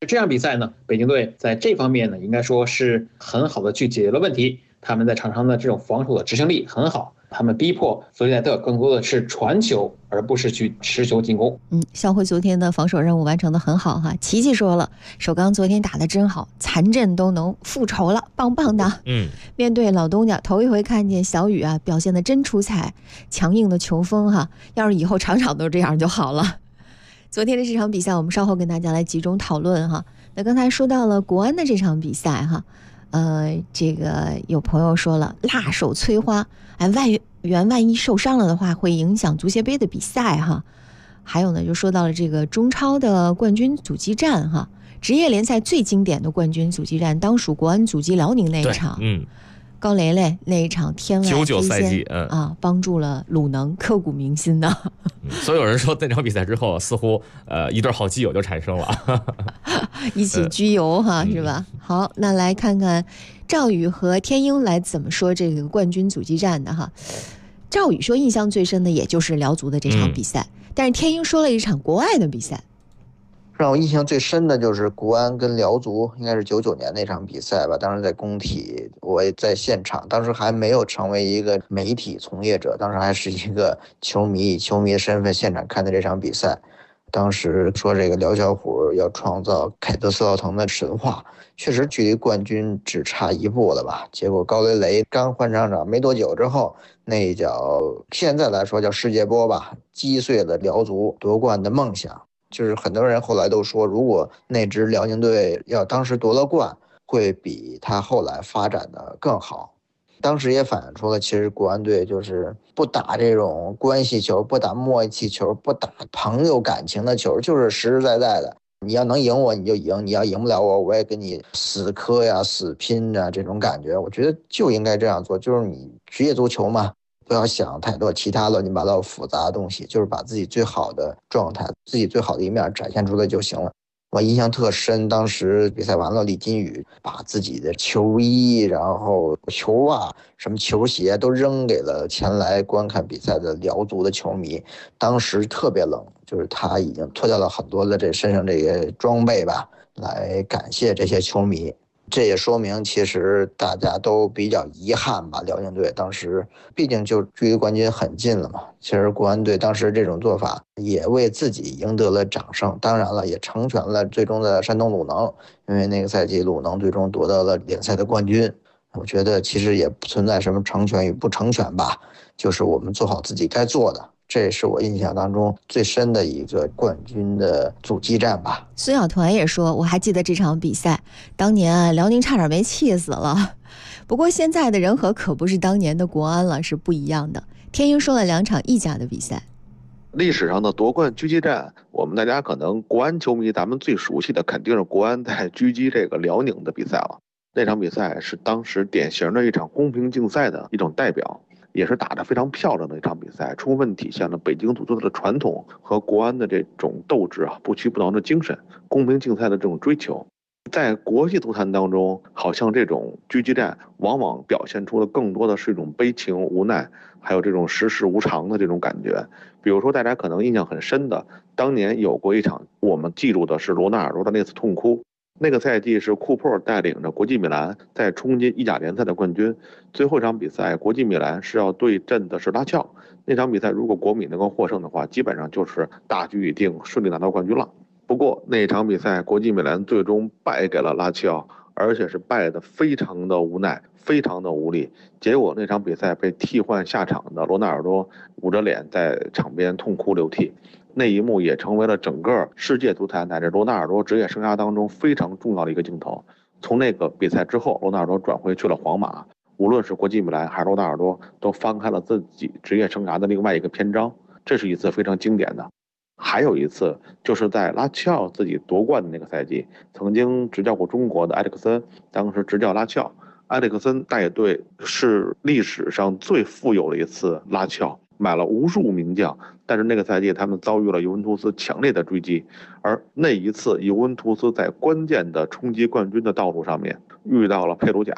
[SPEAKER 27] 这场比赛呢，北京队在这方面呢，应该说是很好的去解决了问题。他们在场上的这种防守的执行力很好，他们逼迫弗雷德更多的是传球，而不是去持球进攻。
[SPEAKER 4] 校徽昨天的防守任务完成的很好哈。琪琪说了，首钢昨天打得真好，残阵都能复仇了，棒棒的。面对老东家，头一回看见小雨啊表现得真出彩，强硬的球风哈，要是以后场场都这样就好了。昨天的这场比赛，我们稍后跟大家来集中讨论哈。那刚才说到了国安的这场比赛哈。这个有朋友说了，辣手摧花，外援万一受伤了的话，会影响足协杯的比赛哈。还有呢，就说到了这个中超的冠军阻击战哈，职业联赛最经典的冠军阻击战，当属国安阻击辽宁那一场。高雷雷那一场天外飞仙，99赛季，帮助了鲁能，刻骨铭心的。
[SPEAKER 5] 所以有人说那场比赛之后，似乎一对好基友就产生了，
[SPEAKER 4] 一起居游哈，是吧？好，那来看看赵宇和天鹰来怎么说这个冠军阻击战的哈。赵宇说印象最深的也就是辽足的这场比赛，但是天鹰说了一场国外的比赛。
[SPEAKER 9] 让我印象最深的就是国安跟辽足，应该是99年那场比赛吧。当时在工体，我也在现场，当时还没有成为一个媒体从业者，当时还是一个球迷，以球迷的身份现场看的这场比赛。当时说这个辽小虎要创造凯德斯劳滕的神话，确实距离冠军只差一步了吧。结果高雷雷刚换上场没多久之后，那一脚现在来说叫世界波吧，击碎了辽足夺冠的梦想。就是很多人后来都说，如果那支辽宁队要当时夺了冠，会比他后来发展的更好。当时也反映出了，其实国安队就是不打这种关系球，不打默契球，不打朋友感情的球，就是实实在在的。你要能赢我你就赢，你要赢不了我，我也跟你死磕呀、死拼啊，这种感觉，我觉得就应该这样做。就是你职业足球嘛，不要想太多其他乱七八糟复杂的东西，就是把自己最好的状态、自己最好的一面展现出来就行了。我印象特深，当时比赛完了，李金羽把自己的球衣、然后球袜、什么球鞋都扔给了前来观看比赛的辽足的球迷。当时特别冷，就是他已经脱掉了很多的这身上这个装备吧，来感谢这些球迷。这也说明其实大家都比较遗憾吧，辽宁队当时毕竟就距离冠军很近了嘛。其实国安队当时这种做法也为自己赢得了掌声，当然了也成全了最终的山东鲁能，因为那个赛季鲁能最终夺得了联赛的冠军。我觉得其实也不存在什么成全与不成全吧，就是我们做好自己该做的，这也是我印象当中最深的一个冠军的阻击战吧。
[SPEAKER 4] 孙晓团也说，我还记得这场比赛，当年辽宁差点没气死了。不过现在的人和可不是当年的国安了，是不一样的。天鹰说了2场意甲的比赛。
[SPEAKER 7] 历史上的夺冠狙击战，我们大家可能国安球迷咱们最熟悉的肯定是国安在狙击这个辽宁的比赛了。那场比赛是当时典型的一场公平竞赛的一种代表，也是打得非常漂亮的一场比赛，充分体现了北京足球的传统和国安的这种斗志啊，不屈不挠的精神，公平竞赛的这种追求。在国际足坛当中，好像这种狙击战往往表现出的更多的是一种悲情无奈，还有这种世事无常的这种感觉。比如说大家可能印象很深的，当年有过一场我们记住的是罗纳尔多的那次痛哭。那个赛季是库珀带领着国际米兰在冲击意甲联赛的冠军，最后一场比赛国际米兰是要对阵的是拉齐奥。那场比赛如果国米能够获胜的话，基本上就是大局已定，顺利拿到冠军了。不过那场比赛国际米兰最终败给了拉齐奥，而且是败得非常的无奈，非常的无力。结果那场比赛被替换下场的罗纳尔多捂着脸在场边痛哭流涕，那一幕也成为了整个世界足坛乃至罗纳尔多职业生涯当中非常重要的一个镜头。从那个比赛之后，罗纳尔多转回去了皇马，无论是国际米兰还是罗纳尔多，都翻开了自己职业生涯的另外一个篇章，这是一次非常经典的。还有一次就是在拉齐奥自己夺冠的那个赛季，曾经执教过中国的埃里克森，当时执教拉齐奥，埃里克森带队是历史上最富有的一次拉齐奥，买了无数名将，但是那个赛季他们遭遇了尤文图斯强烈的追击，而那一次尤文图斯在关键的冲击冠军的道路上面遇到了佩鲁贾，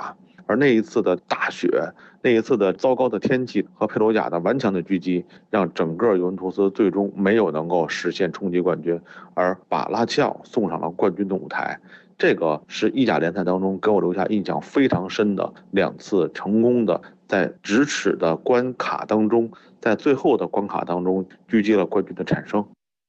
[SPEAKER 7] 而那一次的大雪，那一次的糟糕的天气和佩鲁贾的顽强的狙击，让整个尤文图斯最终没有能够实现冲击冠军，而把拉齐奥送上了冠军的舞台。这个是意甲联赛当中给我留下印象非常深的2次成功的在咫尺的关卡当中，在最后的关卡当中狙击了冠军的产生。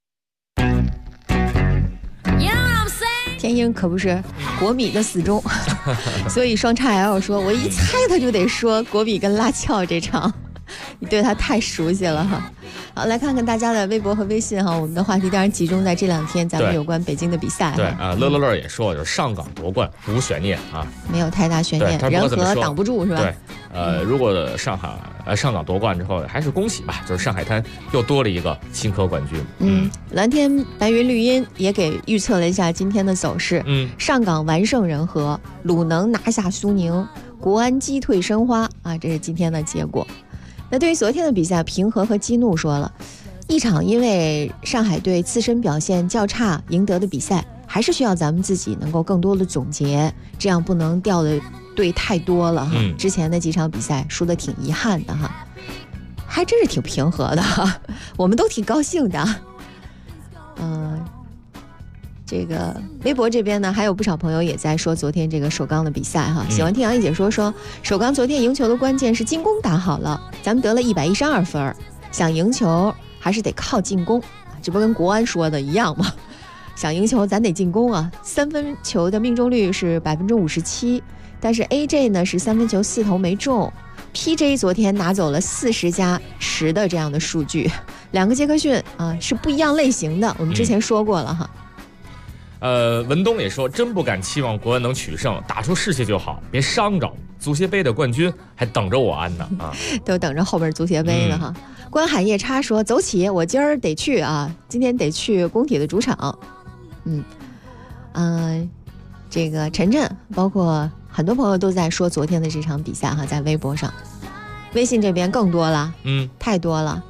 [SPEAKER 4] 天鹰可不是国米的死忠，所以双叉 L 说，我一猜他就得说国米跟拉齐奥这场，你对他太熟悉了哈。好，来看看大家的微博和微信哈，我们的话题当然集中在这2天咱们有关北京的比赛。
[SPEAKER 5] 对啊，乐也说，就是上港夺冠无悬念啊，
[SPEAKER 4] 没有太大悬念，人和挡不住是吧？
[SPEAKER 5] 对，如果上港夺冠之后，还是恭喜吧，就是上海滩又多了一个新科冠军。
[SPEAKER 4] 蓝天白云绿荫也给预测了一下今天的走势。上港完胜人和，鲁能拿下苏宁，国安击退申花啊，这是今天的结果。那对于昨天的比赛，平和和激怒说了，一场因为上海队自身表现较差赢得的比赛，还是需要咱们自己能够更多的总结，这样不能掉的队太多了哈。之前的几场比赛输得挺遗憾的哈，还真是挺平和的哈，我们都挺高兴的。这个微博这边呢，还有不少朋友也在说昨天这个首钢的比赛哈。喜欢听杨一姐说首钢昨天赢球的关键是进攻打好了，咱们得了112分，想赢球还是得靠进攻，这不跟国安说的一样吗？想赢球咱得进攻啊，3分球的命中率是57%，但是 AJ 呢是3分球4投没中。PJ 昨天拿走了40+10的这样的数据，2个杰克逊啊是不一样类型的，我们之前说过了哈。
[SPEAKER 5] 文东也说，真不敢期望国安能取胜，打出士气就好，别伤着。足协杯的冠军还等着我安呢啊，
[SPEAKER 4] 都等着后边足协杯呢哈。观海夜叉说，走起，我今儿得去啊，今天得去工体的主场。这个陈震，包括很多朋友都在说昨天的这场比赛哈，在微博上，微信这边更多了，太多了。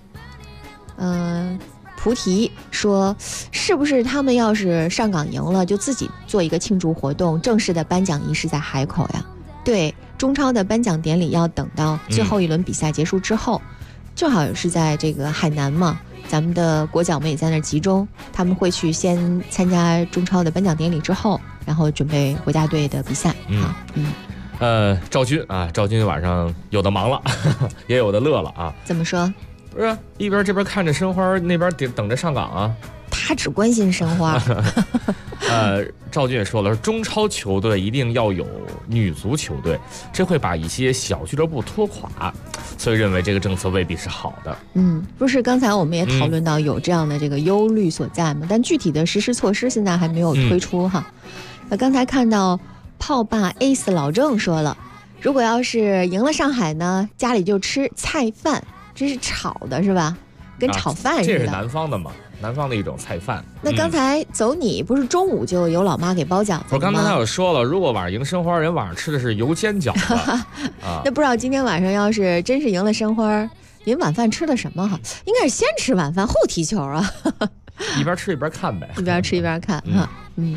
[SPEAKER 4] 菩提说，是不是他们要是上港赢了，就自己做一个庆祝活动，正式的颁奖仪式在海口呀？对，中超的颁奖典礼要等到最后一轮比赛结束之后，正好是在这个海南嘛，咱们的国脚们也在那儿集中，他们会去先参加中超的颁奖典礼之后，然后准备国家队的比赛。
[SPEAKER 5] 赵军晚上有的忙了，也有的乐了啊。
[SPEAKER 4] 怎么说？
[SPEAKER 5] 不是一边这边看着申花，那边等着上港啊。
[SPEAKER 4] 他只关心申花。
[SPEAKER 5] 赵军也说了，中超球队一定要有女足球队，这会把一些小俱乐部拖垮，所以认为这个政策未必是好的。
[SPEAKER 4] 不是刚才我们也讨论到有这样的这个忧虑所在嘛，但具体的实施措施现在还没有推出哈。刚才看到炮霸 Ace 老郑说了，如果要是赢了上海呢，家里就吃菜饭。这是炒的是吧？跟炒饭似的。
[SPEAKER 5] 这是南方的嘛？南方的一种菜饭。
[SPEAKER 4] 那刚才走你不是中午就有老妈给包饺子吗？
[SPEAKER 5] 我刚才有说了，如果晚上赢申花，人晚上吃的是油煎饺子
[SPEAKER 4] 啊。那不知道今天晚上要是真是赢了申花，您晚饭吃的什么哈？应该是先吃晚饭后踢球啊。
[SPEAKER 5] 一边吃一边看呗。
[SPEAKER 4] 一边吃一边看哈。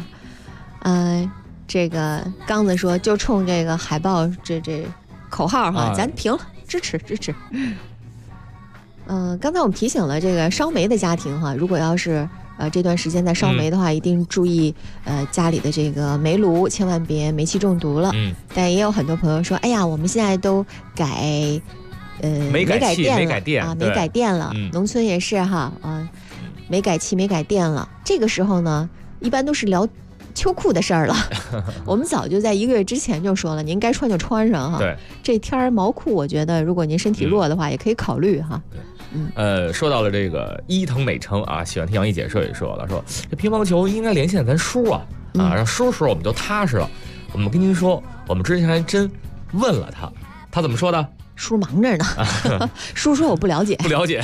[SPEAKER 4] 这个刚子说，就冲这个海报这口号哈，咱评了，支持。刚才我们提醒了这个烧煤的家庭哈，如果要是这段时间在烧煤的话，一定注意家里的这个煤炉，千万别煤气中毒了。但也有很多朋友说，哎呀，我们现在都改
[SPEAKER 5] 煤改
[SPEAKER 4] 电了，农村也是哈煤改气煤改电了。这个时候呢，一般都是聊秋裤的事儿了。我们早就在1个月之前就说了，您该穿就穿上哈。
[SPEAKER 5] 对，
[SPEAKER 4] 这天毛裤，我觉得如果您身体弱的话，也可以考虑哈。
[SPEAKER 5] 说到了这个伊藤美诚啊，喜欢听杨一解说也说了，说这乒乓球应该连线咱叔啊，让叔我们就踏实了。我们跟您说，我们之前还真问了他怎么说的？
[SPEAKER 4] 叔忙着呢。叔说我不了解。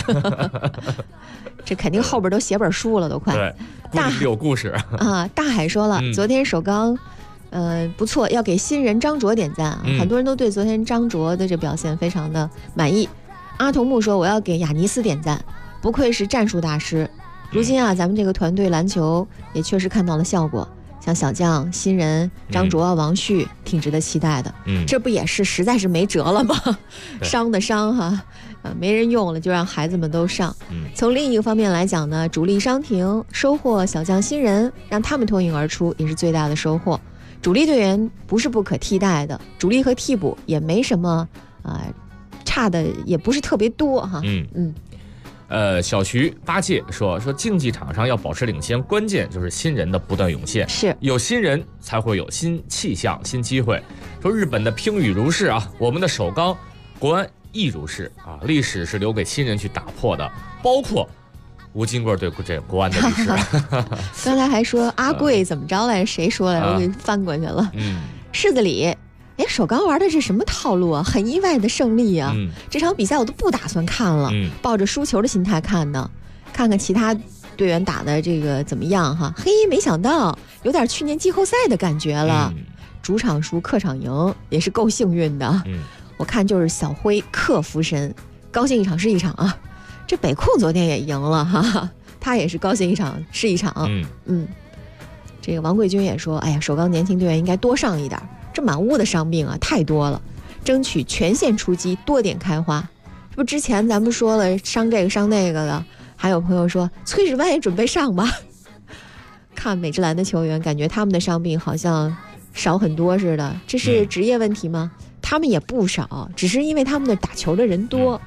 [SPEAKER 4] 这肯定后边都写本书了，都快。
[SPEAKER 5] 对，大海有故事
[SPEAKER 4] 啊。大海说了，昨天首钢，不错，要给新人张卓点赞啊。很多人都对昨天张卓的这表现非常的满意。阿童木说，我要给亚尼斯点赞，不愧是战术大师。如今啊，咱们这个团队篮球也确实看到了效果。 像小将、新人张卓、王旭，挺值得期待的。这不也是实在是没辙了吗？伤的伤哈，没人用了，就让孩子们都上。从另一个方面来讲呢，主力伤停，收获小将新人，让他们脱颖而出，也是最大的收获。主力队员不是不可替代的，主力和替补也没什么差的，也不是特别多哈。
[SPEAKER 5] 小徐八戒说竞技场上要保持领先，关键就是新人的不断涌现，
[SPEAKER 4] 是有
[SPEAKER 5] 新人才会有新气象、新机会。说日本的乒羽如是啊，我们的首钢国安亦如是啊，历史是留给新人去打破的，包括吴金贵对这国安的历史。
[SPEAKER 4] 刚才还说阿贵怎么着来着？谁说来着？我给翻过去了。柿子里。首钢玩的是什么套路啊？很意外的胜利啊！这场比赛我都不打算看了，抱着输球的心态看的，看看其他队员打的这个怎么样哈。嘿，没想到有点去年季后赛的感觉了，主场输客场赢也是够幸运的。我看就是小辉克服神，高兴一场是一场啊。这北控昨天也赢了哈，他也是高兴一场是一场。这个王贵军也说，哎呀，首钢年轻队员应该多上一点。这满屋的伤病啊，太多了，争取全线出击，多点开花。这不之前咱们说了伤这个伤那个的，还有朋友说崔世湾也准备上吧。看美职篮的球员，感觉他们的伤病好像少很多似的，这是职业问题吗？他们也不少，只是因为他们的打球的人多。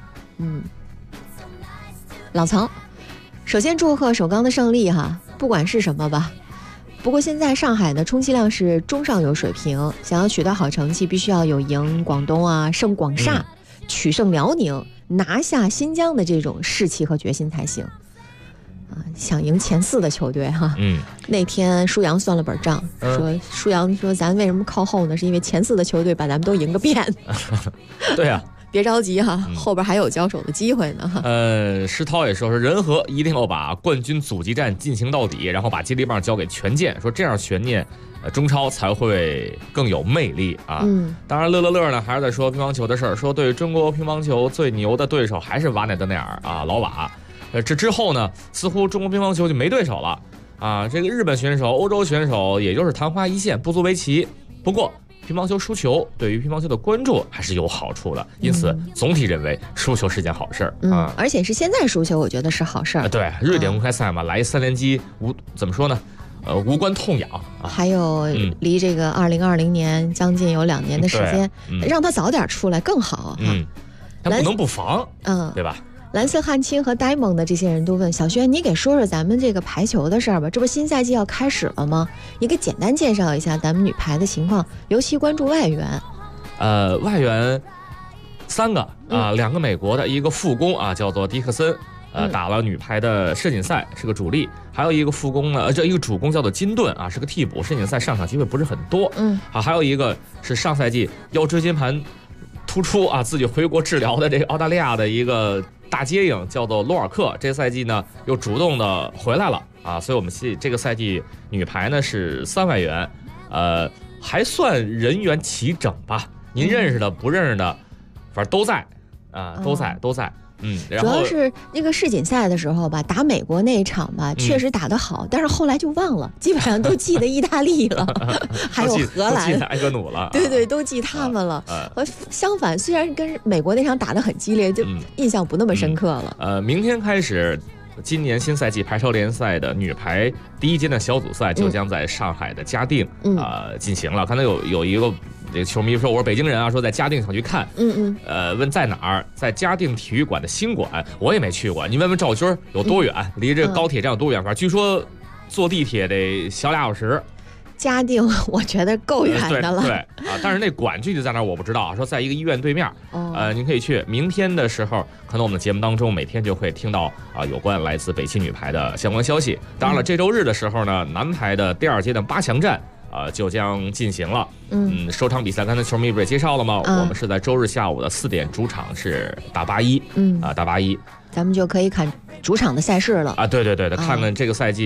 [SPEAKER 4] 老曹，首先祝贺首钢的胜利哈，不管是什么吧。不过现在上海的充其量是中上游水平，想要取得好成绩，必须要有赢广东啊、胜广厦、取胜辽宁、拿下新疆的这种士气和决心才行。想赢前4的球队哈。那天舒阳算了本账，说舒阳说咱为什么靠后呢？是因为前4的球队把咱们都赢个遍。
[SPEAKER 5] 对啊。
[SPEAKER 4] 别着急哈，后边还有交手的机会呢。
[SPEAKER 5] 施涛也说是人和一定要把冠军阻击战进行到底，然后把接力棒交给权健，说这样悬念中超才会更有魅力啊。当然乐呢还是在说乒乓球的事儿，说对中国乒乓球最牛的对手还是瓦乃德内尔啊，老瓦。这之后呢，似乎中国乒乓球就没对手了啊。这个日本选手、欧洲选手也就是昙花一现，不足为奇。不过乒乓球输球对于乒乓球的关注还是有好处的，因此总体认为输球是件好事啊。
[SPEAKER 4] 而且是现在输球，我觉得是好事儿。
[SPEAKER 5] 对，瑞典公开赛嘛，来3连击，怎么说呢？无关痛痒。
[SPEAKER 4] 还有离这个2020年将近有2年的时间，让他早点出来更好。
[SPEAKER 5] 他不能不防，对吧？
[SPEAKER 4] 蓝色汉卿和呆萌的这些人都问小轩，你给说说咱们这个排球的事儿吧，这不新赛季要开始了吗？你给简单介绍一下咱们女排的情况，尤其关注外援。
[SPEAKER 5] 外援3个啊，2个美国的，一个副攻啊，叫做迪克森，打了女排的世锦赛，是个主力；还有一个副攻呢，这一个主攻叫做金盾啊，是个替补，世锦赛上场机会不是很多。还有一个是上赛季腰椎间盘突出啊，自己回国治疗的这个澳大利亚的一个大接应，叫做罗尔克，这赛季呢又主动的回来了啊，所以我们这个赛季女排呢是3外援，还算人员齐整吧。您认识的不认识的，反正都在啊，都在。
[SPEAKER 4] 主要是那个世锦赛的时候吧，打美国那一场吧，确实打得好，但是后来就忘了，基本上都记得意大利了，还有荷兰，
[SPEAKER 5] 都记埃格努了，
[SPEAKER 4] 对，都记他们了。相反，虽然跟美国那场打得很激烈，就印象不那么深刻了。
[SPEAKER 5] 明天开始，今年新赛季排球联赛的女排第1阶段小组赛就将在上海的嘉定进行了。刚才有一个这个球迷说我是北京人啊，说在嘉定想去看，问在哪儿，在嘉定体育馆的新馆，我也没去过，你问问赵军有多远，离这个高铁站有多远，反正据说坐地铁得小2小时。
[SPEAKER 4] 嘉定我觉得够远的了，
[SPEAKER 5] 对啊，但是那馆具体在哪儿我不知道，说在一个医院对面，您可以去。明天的时候，可能我们的节目当中每天就会听到有关来自北汽女排的相关消息。当然了，这周日的时候呢，男排的第2阶段8强战就将进行了。首场比赛刚才球迷不是也介绍了吗？我们是在周日下午的4点，主场是打81，打81，
[SPEAKER 4] 咱们就可以看主场的赛事了
[SPEAKER 5] 啊。对，看看这个赛季。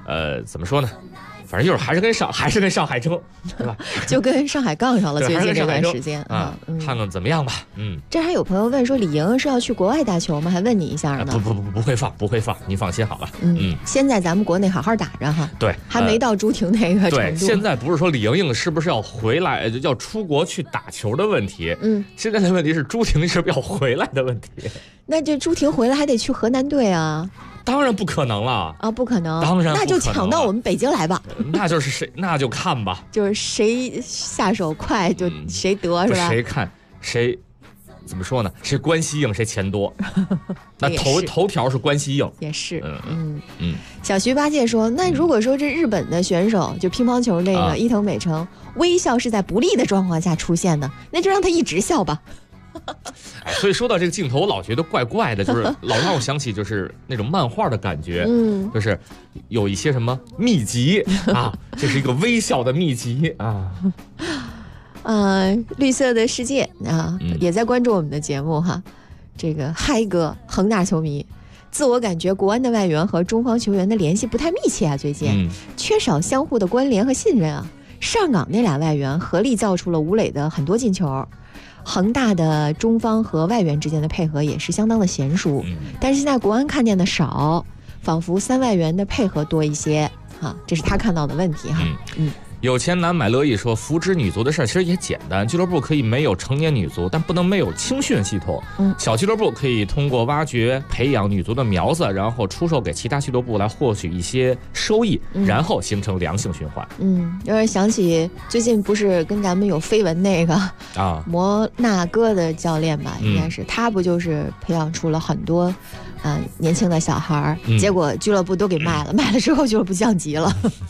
[SPEAKER 5] 怎么说呢？反正就是还是跟上海争，对吧？
[SPEAKER 4] 就跟上海杠上了，最近这段时间
[SPEAKER 5] 啊，看看怎么样吧。
[SPEAKER 4] 这还有朋友问说，李莹是要去国外打球吗？还问你一下呢。
[SPEAKER 5] 不会放，你放心好了。
[SPEAKER 4] 先在咱们国内好好打着哈。
[SPEAKER 5] 对，
[SPEAKER 4] 还没到朱婷那个程度。
[SPEAKER 5] 对，现在不是说李莹莹是不是要回来，要出国去打球的问题。现在的问题是朱婷是不是要回来的问题。
[SPEAKER 4] 那这朱婷回来还得去河南队啊。
[SPEAKER 5] 当然不可能了
[SPEAKER 4] 啊！不可能，
[SPEAKER 5] 当然
[SPEAKER 4] 那就抢到我们北京来吧。
[SPEAKER 5] 那就是谁，那就看吧，
[SPEAKER 4] 就是谁下手快就谁得，是吧？
[SPEAKER 5] 谁看谁，怎么说呢？谁关系硬谁钱多。那头条是关系硬，
[SPEAKER 4] 也是。小徐八戒说，那如果说这日本的选手就乒乓球那个伊藤美诚，微笑是在不利的状况下出现的，那就让他一直笑吧。
[SPEAKER 5] 所以说到这个镜头，我老觉得怪怪的，就是老让我想起就是那种漫画的感觉，就是有一些什么秘籍啊，这是一个微笑的秘籍啊。
[SPEAKER 4] 绿色的世界啊，也在关注我们的节目哈。这个嗨哥，恒大球迷，自我感觉国安的外援和中方球员的联系不太密切啊，最近缺少相互的关联和信任啊。上港那俩外援合力造出了吴磊的很多进球。恒大的中方和外援之间的配合也是相当的娴熟，但是现在国安看见的少，仿佛3外援的配合多一些啊，这是他看到的问题哈。
[SPEAKER 5] 有钱男买乐意说，扶植女足的事其实也简单，俱乐部可以没有成年女足，但不能没有青训系统。小俱乐部可以通过挖掘培养女足的苗子，然后出售给其他俱乐部来获取一些收益，然后形成良性循环。
[SPEAKER 4] 有点想起最近不是跟咱们有绯闻那个摩纳哥的教练吧，应该是他不就是培养出了很多年轻的小孩，结果俱乐部都给卖了，卖了之后俱乐部降级了。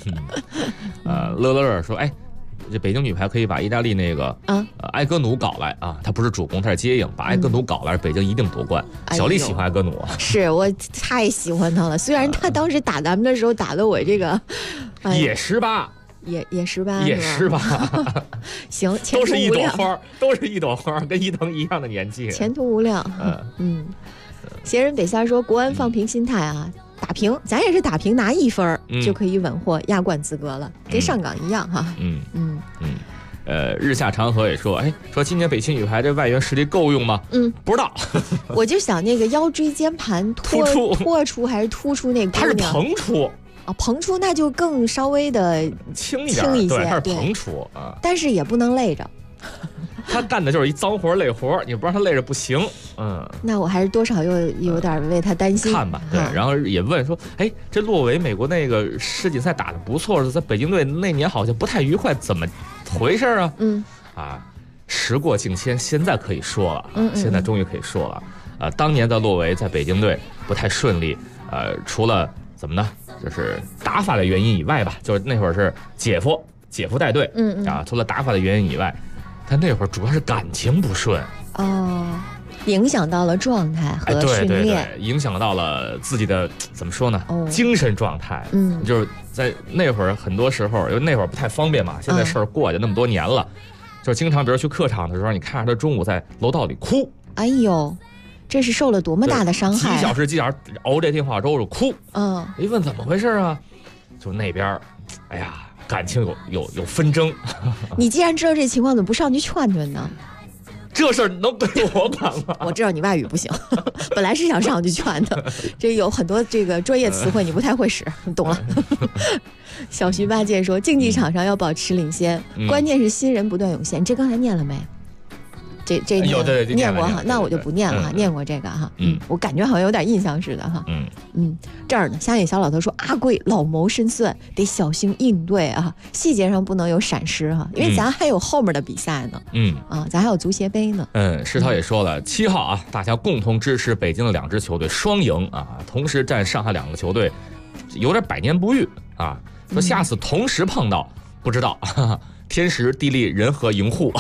[SPEAKER 5] 乐说，这北京女排可以把意大利那个埃格努搞来啊，他不是主攻，他是接应，把埃格努搞来，北京一定夺冠。小丽喜欢埃格努，
[SPEAKER 4] 是我太喜欢他了，虽然他当时打咱们的时候打的我这个
[SPEAKER 5] 也18。
[SPEAKER 4] 也18，
[SPEAKER 5] 也18，
[SPEAKER 4] 行，
[SPEAKER 5] 都是一朵花，跟伊藤一样的年纪，
[SPEAKER 4] 前途无量。闲人北下说，国安放平心态啊，打平，咱也是打平拿1分就可以稳获亚冠资格了，跟上港一样哈。
[SPEAKER 5] 日下长河也说，说今年北青女排这外援实力够用吗？不知道。
[SPEAKER 4] 我就想那个腰椎间盘脱出还是突出那姑娘，
[SPEAKER 5] 他是膨出。
[SPEAKER 4] 膨出那就更稍微的轻一些，
[SPEAKER 5] 对，它是膨出啊，
[SPEAKER 4] 但是也不能累着。
[SPEAKER 5] 他干的就是一脏活累活，你不让他累着不行。
[SPEAKER 4] 那我还是多少有点为他担心。
[SPEAKER 5] 看吧，对，然后也问说，这洛维美国那个世锦赛打得不错，在北京队那年好像不太愉快，怎么回事啊？时过境迁，现在可以说了，现在终于可以说了。当年的洛维在北京队不太顺利，除了怎么呢？就是打法的原因以外吧，就是那会儿是姐夫带队，除了打法的原因以外，他那会儿主要是感情不顺
[SPEAKER 4] 影响到了状态和训练，
[SPEAKER 5] 对，影响到了自己的怎么说呢？精神状态。就是在那会儿很多时候，因为那会儿不太方便嘛，现在事儿过去那么多年了，就是经常比如去客场的时候，你看着他中午在楼道里哭，
[SPEAKER 4] 哎呦。这是受了多么大的伤害！
[SPEAKER 5] 几小时熬这电话粥就哭。一问怎么回事啊？就那边，感情有纷争。
[SPEAKER 4] 你既然知道这情况，怎么不上去劝劝呢？
[SPEAKER 5] 这事儿能归我管吗？
[SPEAKER 4] 我知道你外语不行，本来是想上去劝的，这有很多这个专业词汇你不太会使，你懂了。小徐八戒说，竞技场上要保持领先，关键是新人不断涌现。这刚才念了没？这念过哈，那我就不念了哈，念过这个哈，我感觉好像有点印象似的哈，这儿呢，乡野小老头说，阿贵老谋深算，得小心应对啊，细节上不能有闪失哈，因为咱还有后面的比赛呢，咱还有足协杯呢。
[SPEAKER 5] 石涛也说了，7号啊，大家共同支持北京的2支球队双赢啊，同时战上海2个球队，有点百年不遇啊，说下次同时碰到不知道。天时地利人和营户，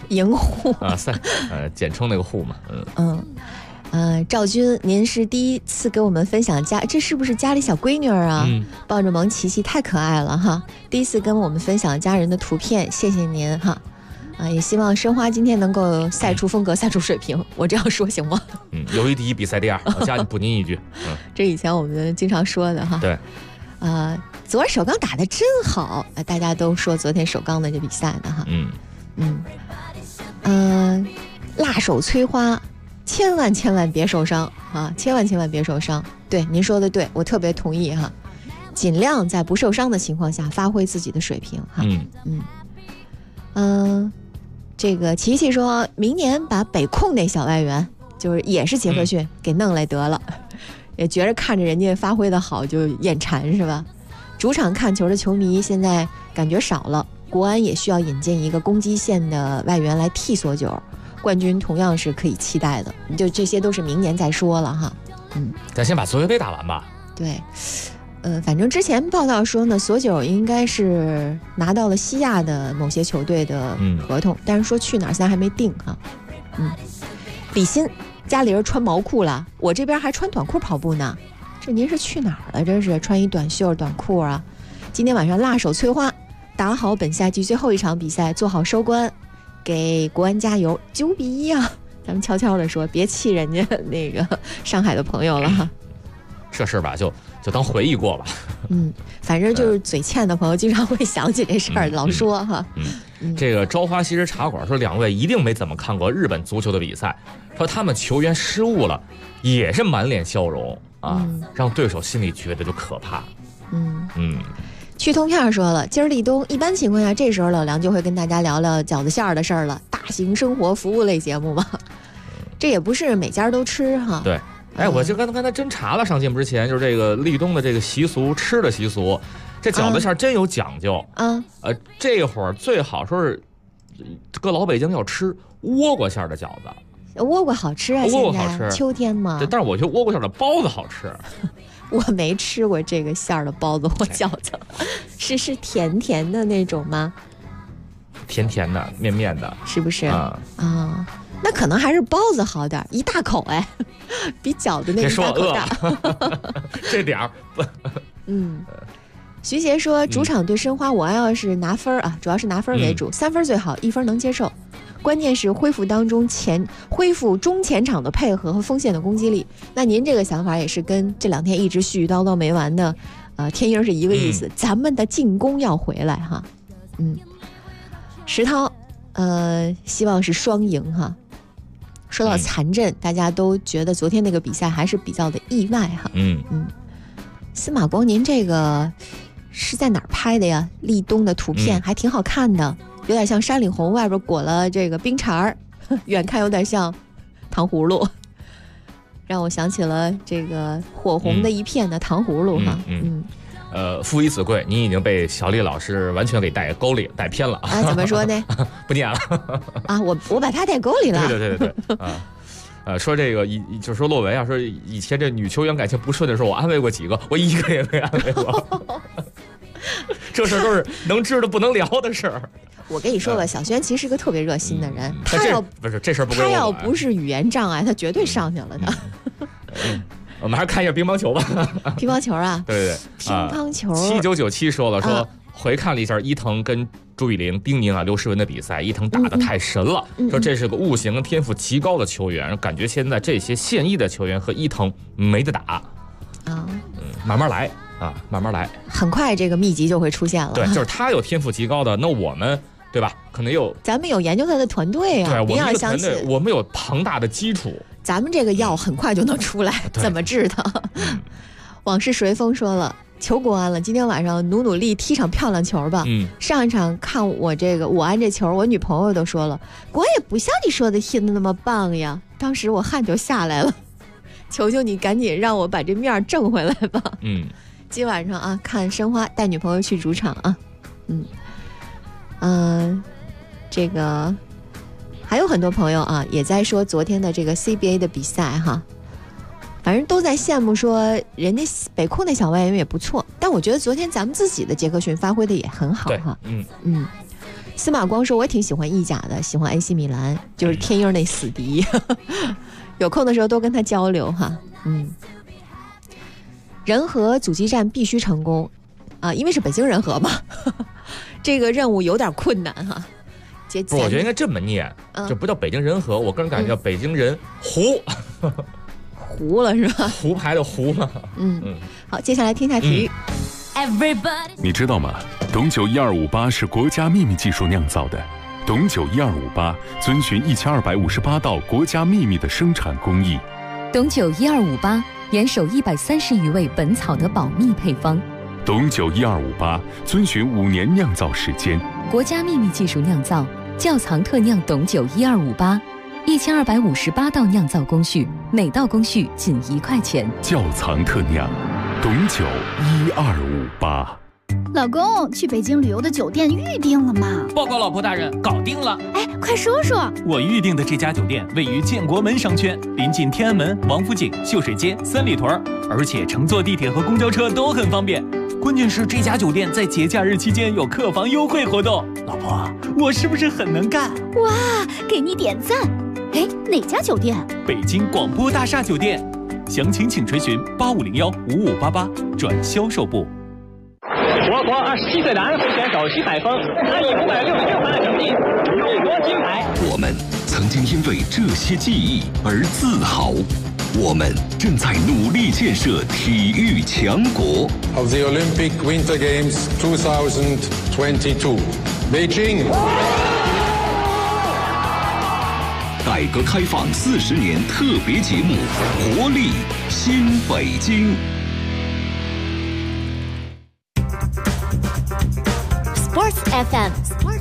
[SPEAKER 5] 简称那个户嘛。
[SPEAKER 4] 赵军，您是第一次给我们分享这是不是家里小闺女啊？抱着萌琪琪太可爱了哈！第一次跟我们分享家人的图片，谢谢您哈！也希望申花今天能够赛出风格，赛出水平。我这样说行吗？
[SPEAKER 5] 友谊第一，比赛第2，我加补您一句。
[SPEAKER 4] 这以前我们经常说的哈。
[SPEAKER 5] 对。
[SPEAKER 4] 昨儿首钢打得真好，大家都说昨天首钢的这比赛呢哈。辣手催花，千万别受伤啊！千万别受伤。对，您说的对，我特别同意哈。尽量在不受伤的情况下发挥自己的水平哈。这个琪琪说明年把北控那小外援，就是也是杰克逊给弄来得了，也觉着看着人家发挥的好就眼馋是吧？主场看球的球迷现在感觉少了，国安也需要引进一个攻击线的外援来替索九，冠军同样是可以期待的，就这些都是明年再说了哈。
[SPEAKER 5] 咱先把足协杯打完吧。
[SPEAKER 4] 对，反正之前报道说呢，索九应该是拿到了西亚的某些球队的合同，但是说去哪儿现在还没定哈。李欣家里人穿毛裤了，我这边还穿短裤跑步呢。这您是去哪儿了？这是穿一短袖短裤啊！今天晚上辣手催花，打好本赛季最后一场比赛，做好收官，给国安加油！9-1啊！咱们悄悄的说，别气人家那个上海的朋友了哈。
[SPEAKER 5] 这事吧，就当回忆过吧。
[SPEAKER 4] 反正就是嘴欠的朋友经常会想起这事儿，老说哈。
[SPEAKER 5] 这个朝花夕拾茶馆说，2位一定没怎么看过日本足球的比赛，说他们球员失误了，也是满脸笑容啊，让对手心里觉得就可怕。
[SPEAKER 4] 去通片说了，今儿立冬，一般情况下这时候老梁就会跟大家聊聊饺子馅儿的事儿了，大型生活服务类节目嘛。这也不是每家都吃哈。
[SPEAKER 5] 对。我就刚才真查了，上节目之前就是这个立冬的这个习俗，吃的习俗，这饺子馅真有讲究这会儿最好说是搁老北京要吃倭瓜馅的饺子。
[SPEAKER 4] 倭瓜好吃啊，
[SPEAKER 5] 倭瓜好吃，
[SPEAKER 4] 秋天嘛。
[SPEAKER 5] 对，但是我觉得倭瓜馅的包子好吃。
[SPEAKER 4] 我没吃过这个馅的包子或饺子，是甜甜的那种吗？
[SPEAKER 5] 甜甜的，面面的，
[SPEAKER 4] 是不是那可能还是包子好点，一大口比饺子那一大口大。
[SPEAKER 5] 这点儿。
[SPEAKER 4] 徐杰说，主场对申花，我要是拿分啊，主要是拿分为主，3分最好，1分能接受。关键是恢复中前场的配合和锋线的攻击力。那您这个想法也是跟这2天一直絮絮叨叨没完的天鹰是一个意思，咱们的进攻要回来哈。石涛希望是双赢哈。说到残阵，大家都觉得昨天那个比赛还是比较的意外哈。司马光，您这个是在哪儿拍的呀？立冬的图片还挺好看的，有点像山里红外边裹了这个冰碴儿，远看有点像糖葫芦，让我想起了这个火红的一片的糖葫芦哈。
[SPEAKER 5] 父以子贵，您已经被小丽老师完全给带沟里带偏了啊！
[SPEAKER 4] 怎么说呢？
[SPEAKER 5] 不念了
[SPEAKER 4] 啊！我把他带沟里了。
[SPEAKER 5] 对说这个就说洛维啊，说以前这女球员感情不顺的时候，我安慰过几个，我一个也没安慰过。这事都是能知道不能聊的事儿。
[SPEAKER 4] 我跟你说吧，小轩其实是个特别热心的人，他要不是语言障碍，他绝对上去了的。
[SPEAKER 5] 我们还是看一下乒乓球吧。
[SPEAKER 4] 乒乓球啊，
[SPEAKER 5] 对，
[SPEAKER 4] 乒乓球。
[SPEAKER 5] 7997说了，说回看了一下伊藤跟朱雨玲、丁宁刘诗雯的比赛，伊藤打得太神了，说这是个悟性跟天赋极高的球员，感觉现在这些现役的球员和伊藤没得打慢慢来啊，慢慢来，
[SPEAKER 4] 很快这个秘籍就会出现了。
[SPEAKER 5] 对，就是他有天赋极高的，那我们对吧？可能
[SPEAKER 4] 咱们有研究他的团队啊，
[SPEAKER 5] 对，我们团队，我们有庞大的基础。
[SPEAKER 4] 咱们这个药很快就能出来，怎么治它？往事随风说了，求国安了，今天晚上努力踢场漂亮球吧。上一场看我安这球，我女朋友都说了，国安也不像你说的踢的那么棒呀。当时我汗就下来了，求求你赶紧让我把这面挣回来吧。今晚上啊，看申花带女朋友去主场啊。这个还有很多朋友啊，也在说昨天的这个 CBA 的比赛哈，反正都在羡慕说人家北控那小外援也不错，但我觉得昨天咱们自己的杰克逊发挥的也很好哈。司马光说我也挺喜欢意甲的，喜欢 AC 米兰，就是天鹰那死敌，有空的时候多跟他交流哈。人和阻击战必须成功啊，因为是北京人和嘛，这个任务有点困难哈。
[SPEAKER 5] 不，我觉得应该这么念，这不叫北京人和，我个人感觉叫北京人胡，
[SPEAKER 4] 胡了是吧？
[SPEAKER 5] 胡牌的胡嘛。
[SPEAKER 4] 好，接下来听一下体育。
[SPEAKER 1] 你知道吗？董酒1258是国家秘密技术酿造的。董酒1258遵循1258道国家秘密的生产工艺。
[SPEAKER 19] 董酒1258严守130余味本草的保密配方。
[SPEAKER 1] 董酒1258遵循5年酿造时间。
[SPEAKER 19] 国家秘密技术酿造，窖藏特酿董酒1258，1258道酿造工序，每道工序仅1块钱。
[SPEAKER 1] 窖藏特酿，董酒1258。
[SPEAKER 15] 老公，去北京旅游的酒店预定了吗？
[SPEAKER 16] 报告老婆大人，搞定了。
[SPEAKER 15] 哎，快说说。
[SPEAKER 16] 我预定的这家酒店位于建国门商圈，临近天安门、王府井、秀水街、三里屯，而且乘坐地铁和公交车都很方便。关键是这家酒店在节假日期间有客房优惠活动。老婆，我是不是很能干？
[SPEAKER 15] 哇，给你点赞。哎，哪家酒店？
[SPEAKER 16] 北京广播大厦酒店。详情请垂询85015588转销售部。
[SPEAKER 17] 我国27岁的安徽选手徐海峰，他以566分的成绩勇夺金牌。
[SPEAKER 20] 我们曾经因为这些记忆而自豪，我们正在努力建设体育强国。
[SPEAKER 18] Of the Olympic Winter Games 2022, Beijing。
[SPEAKER 20] 改革开放40年特别节目《活力新北京》。
[SPEAKER 11] Sports FM。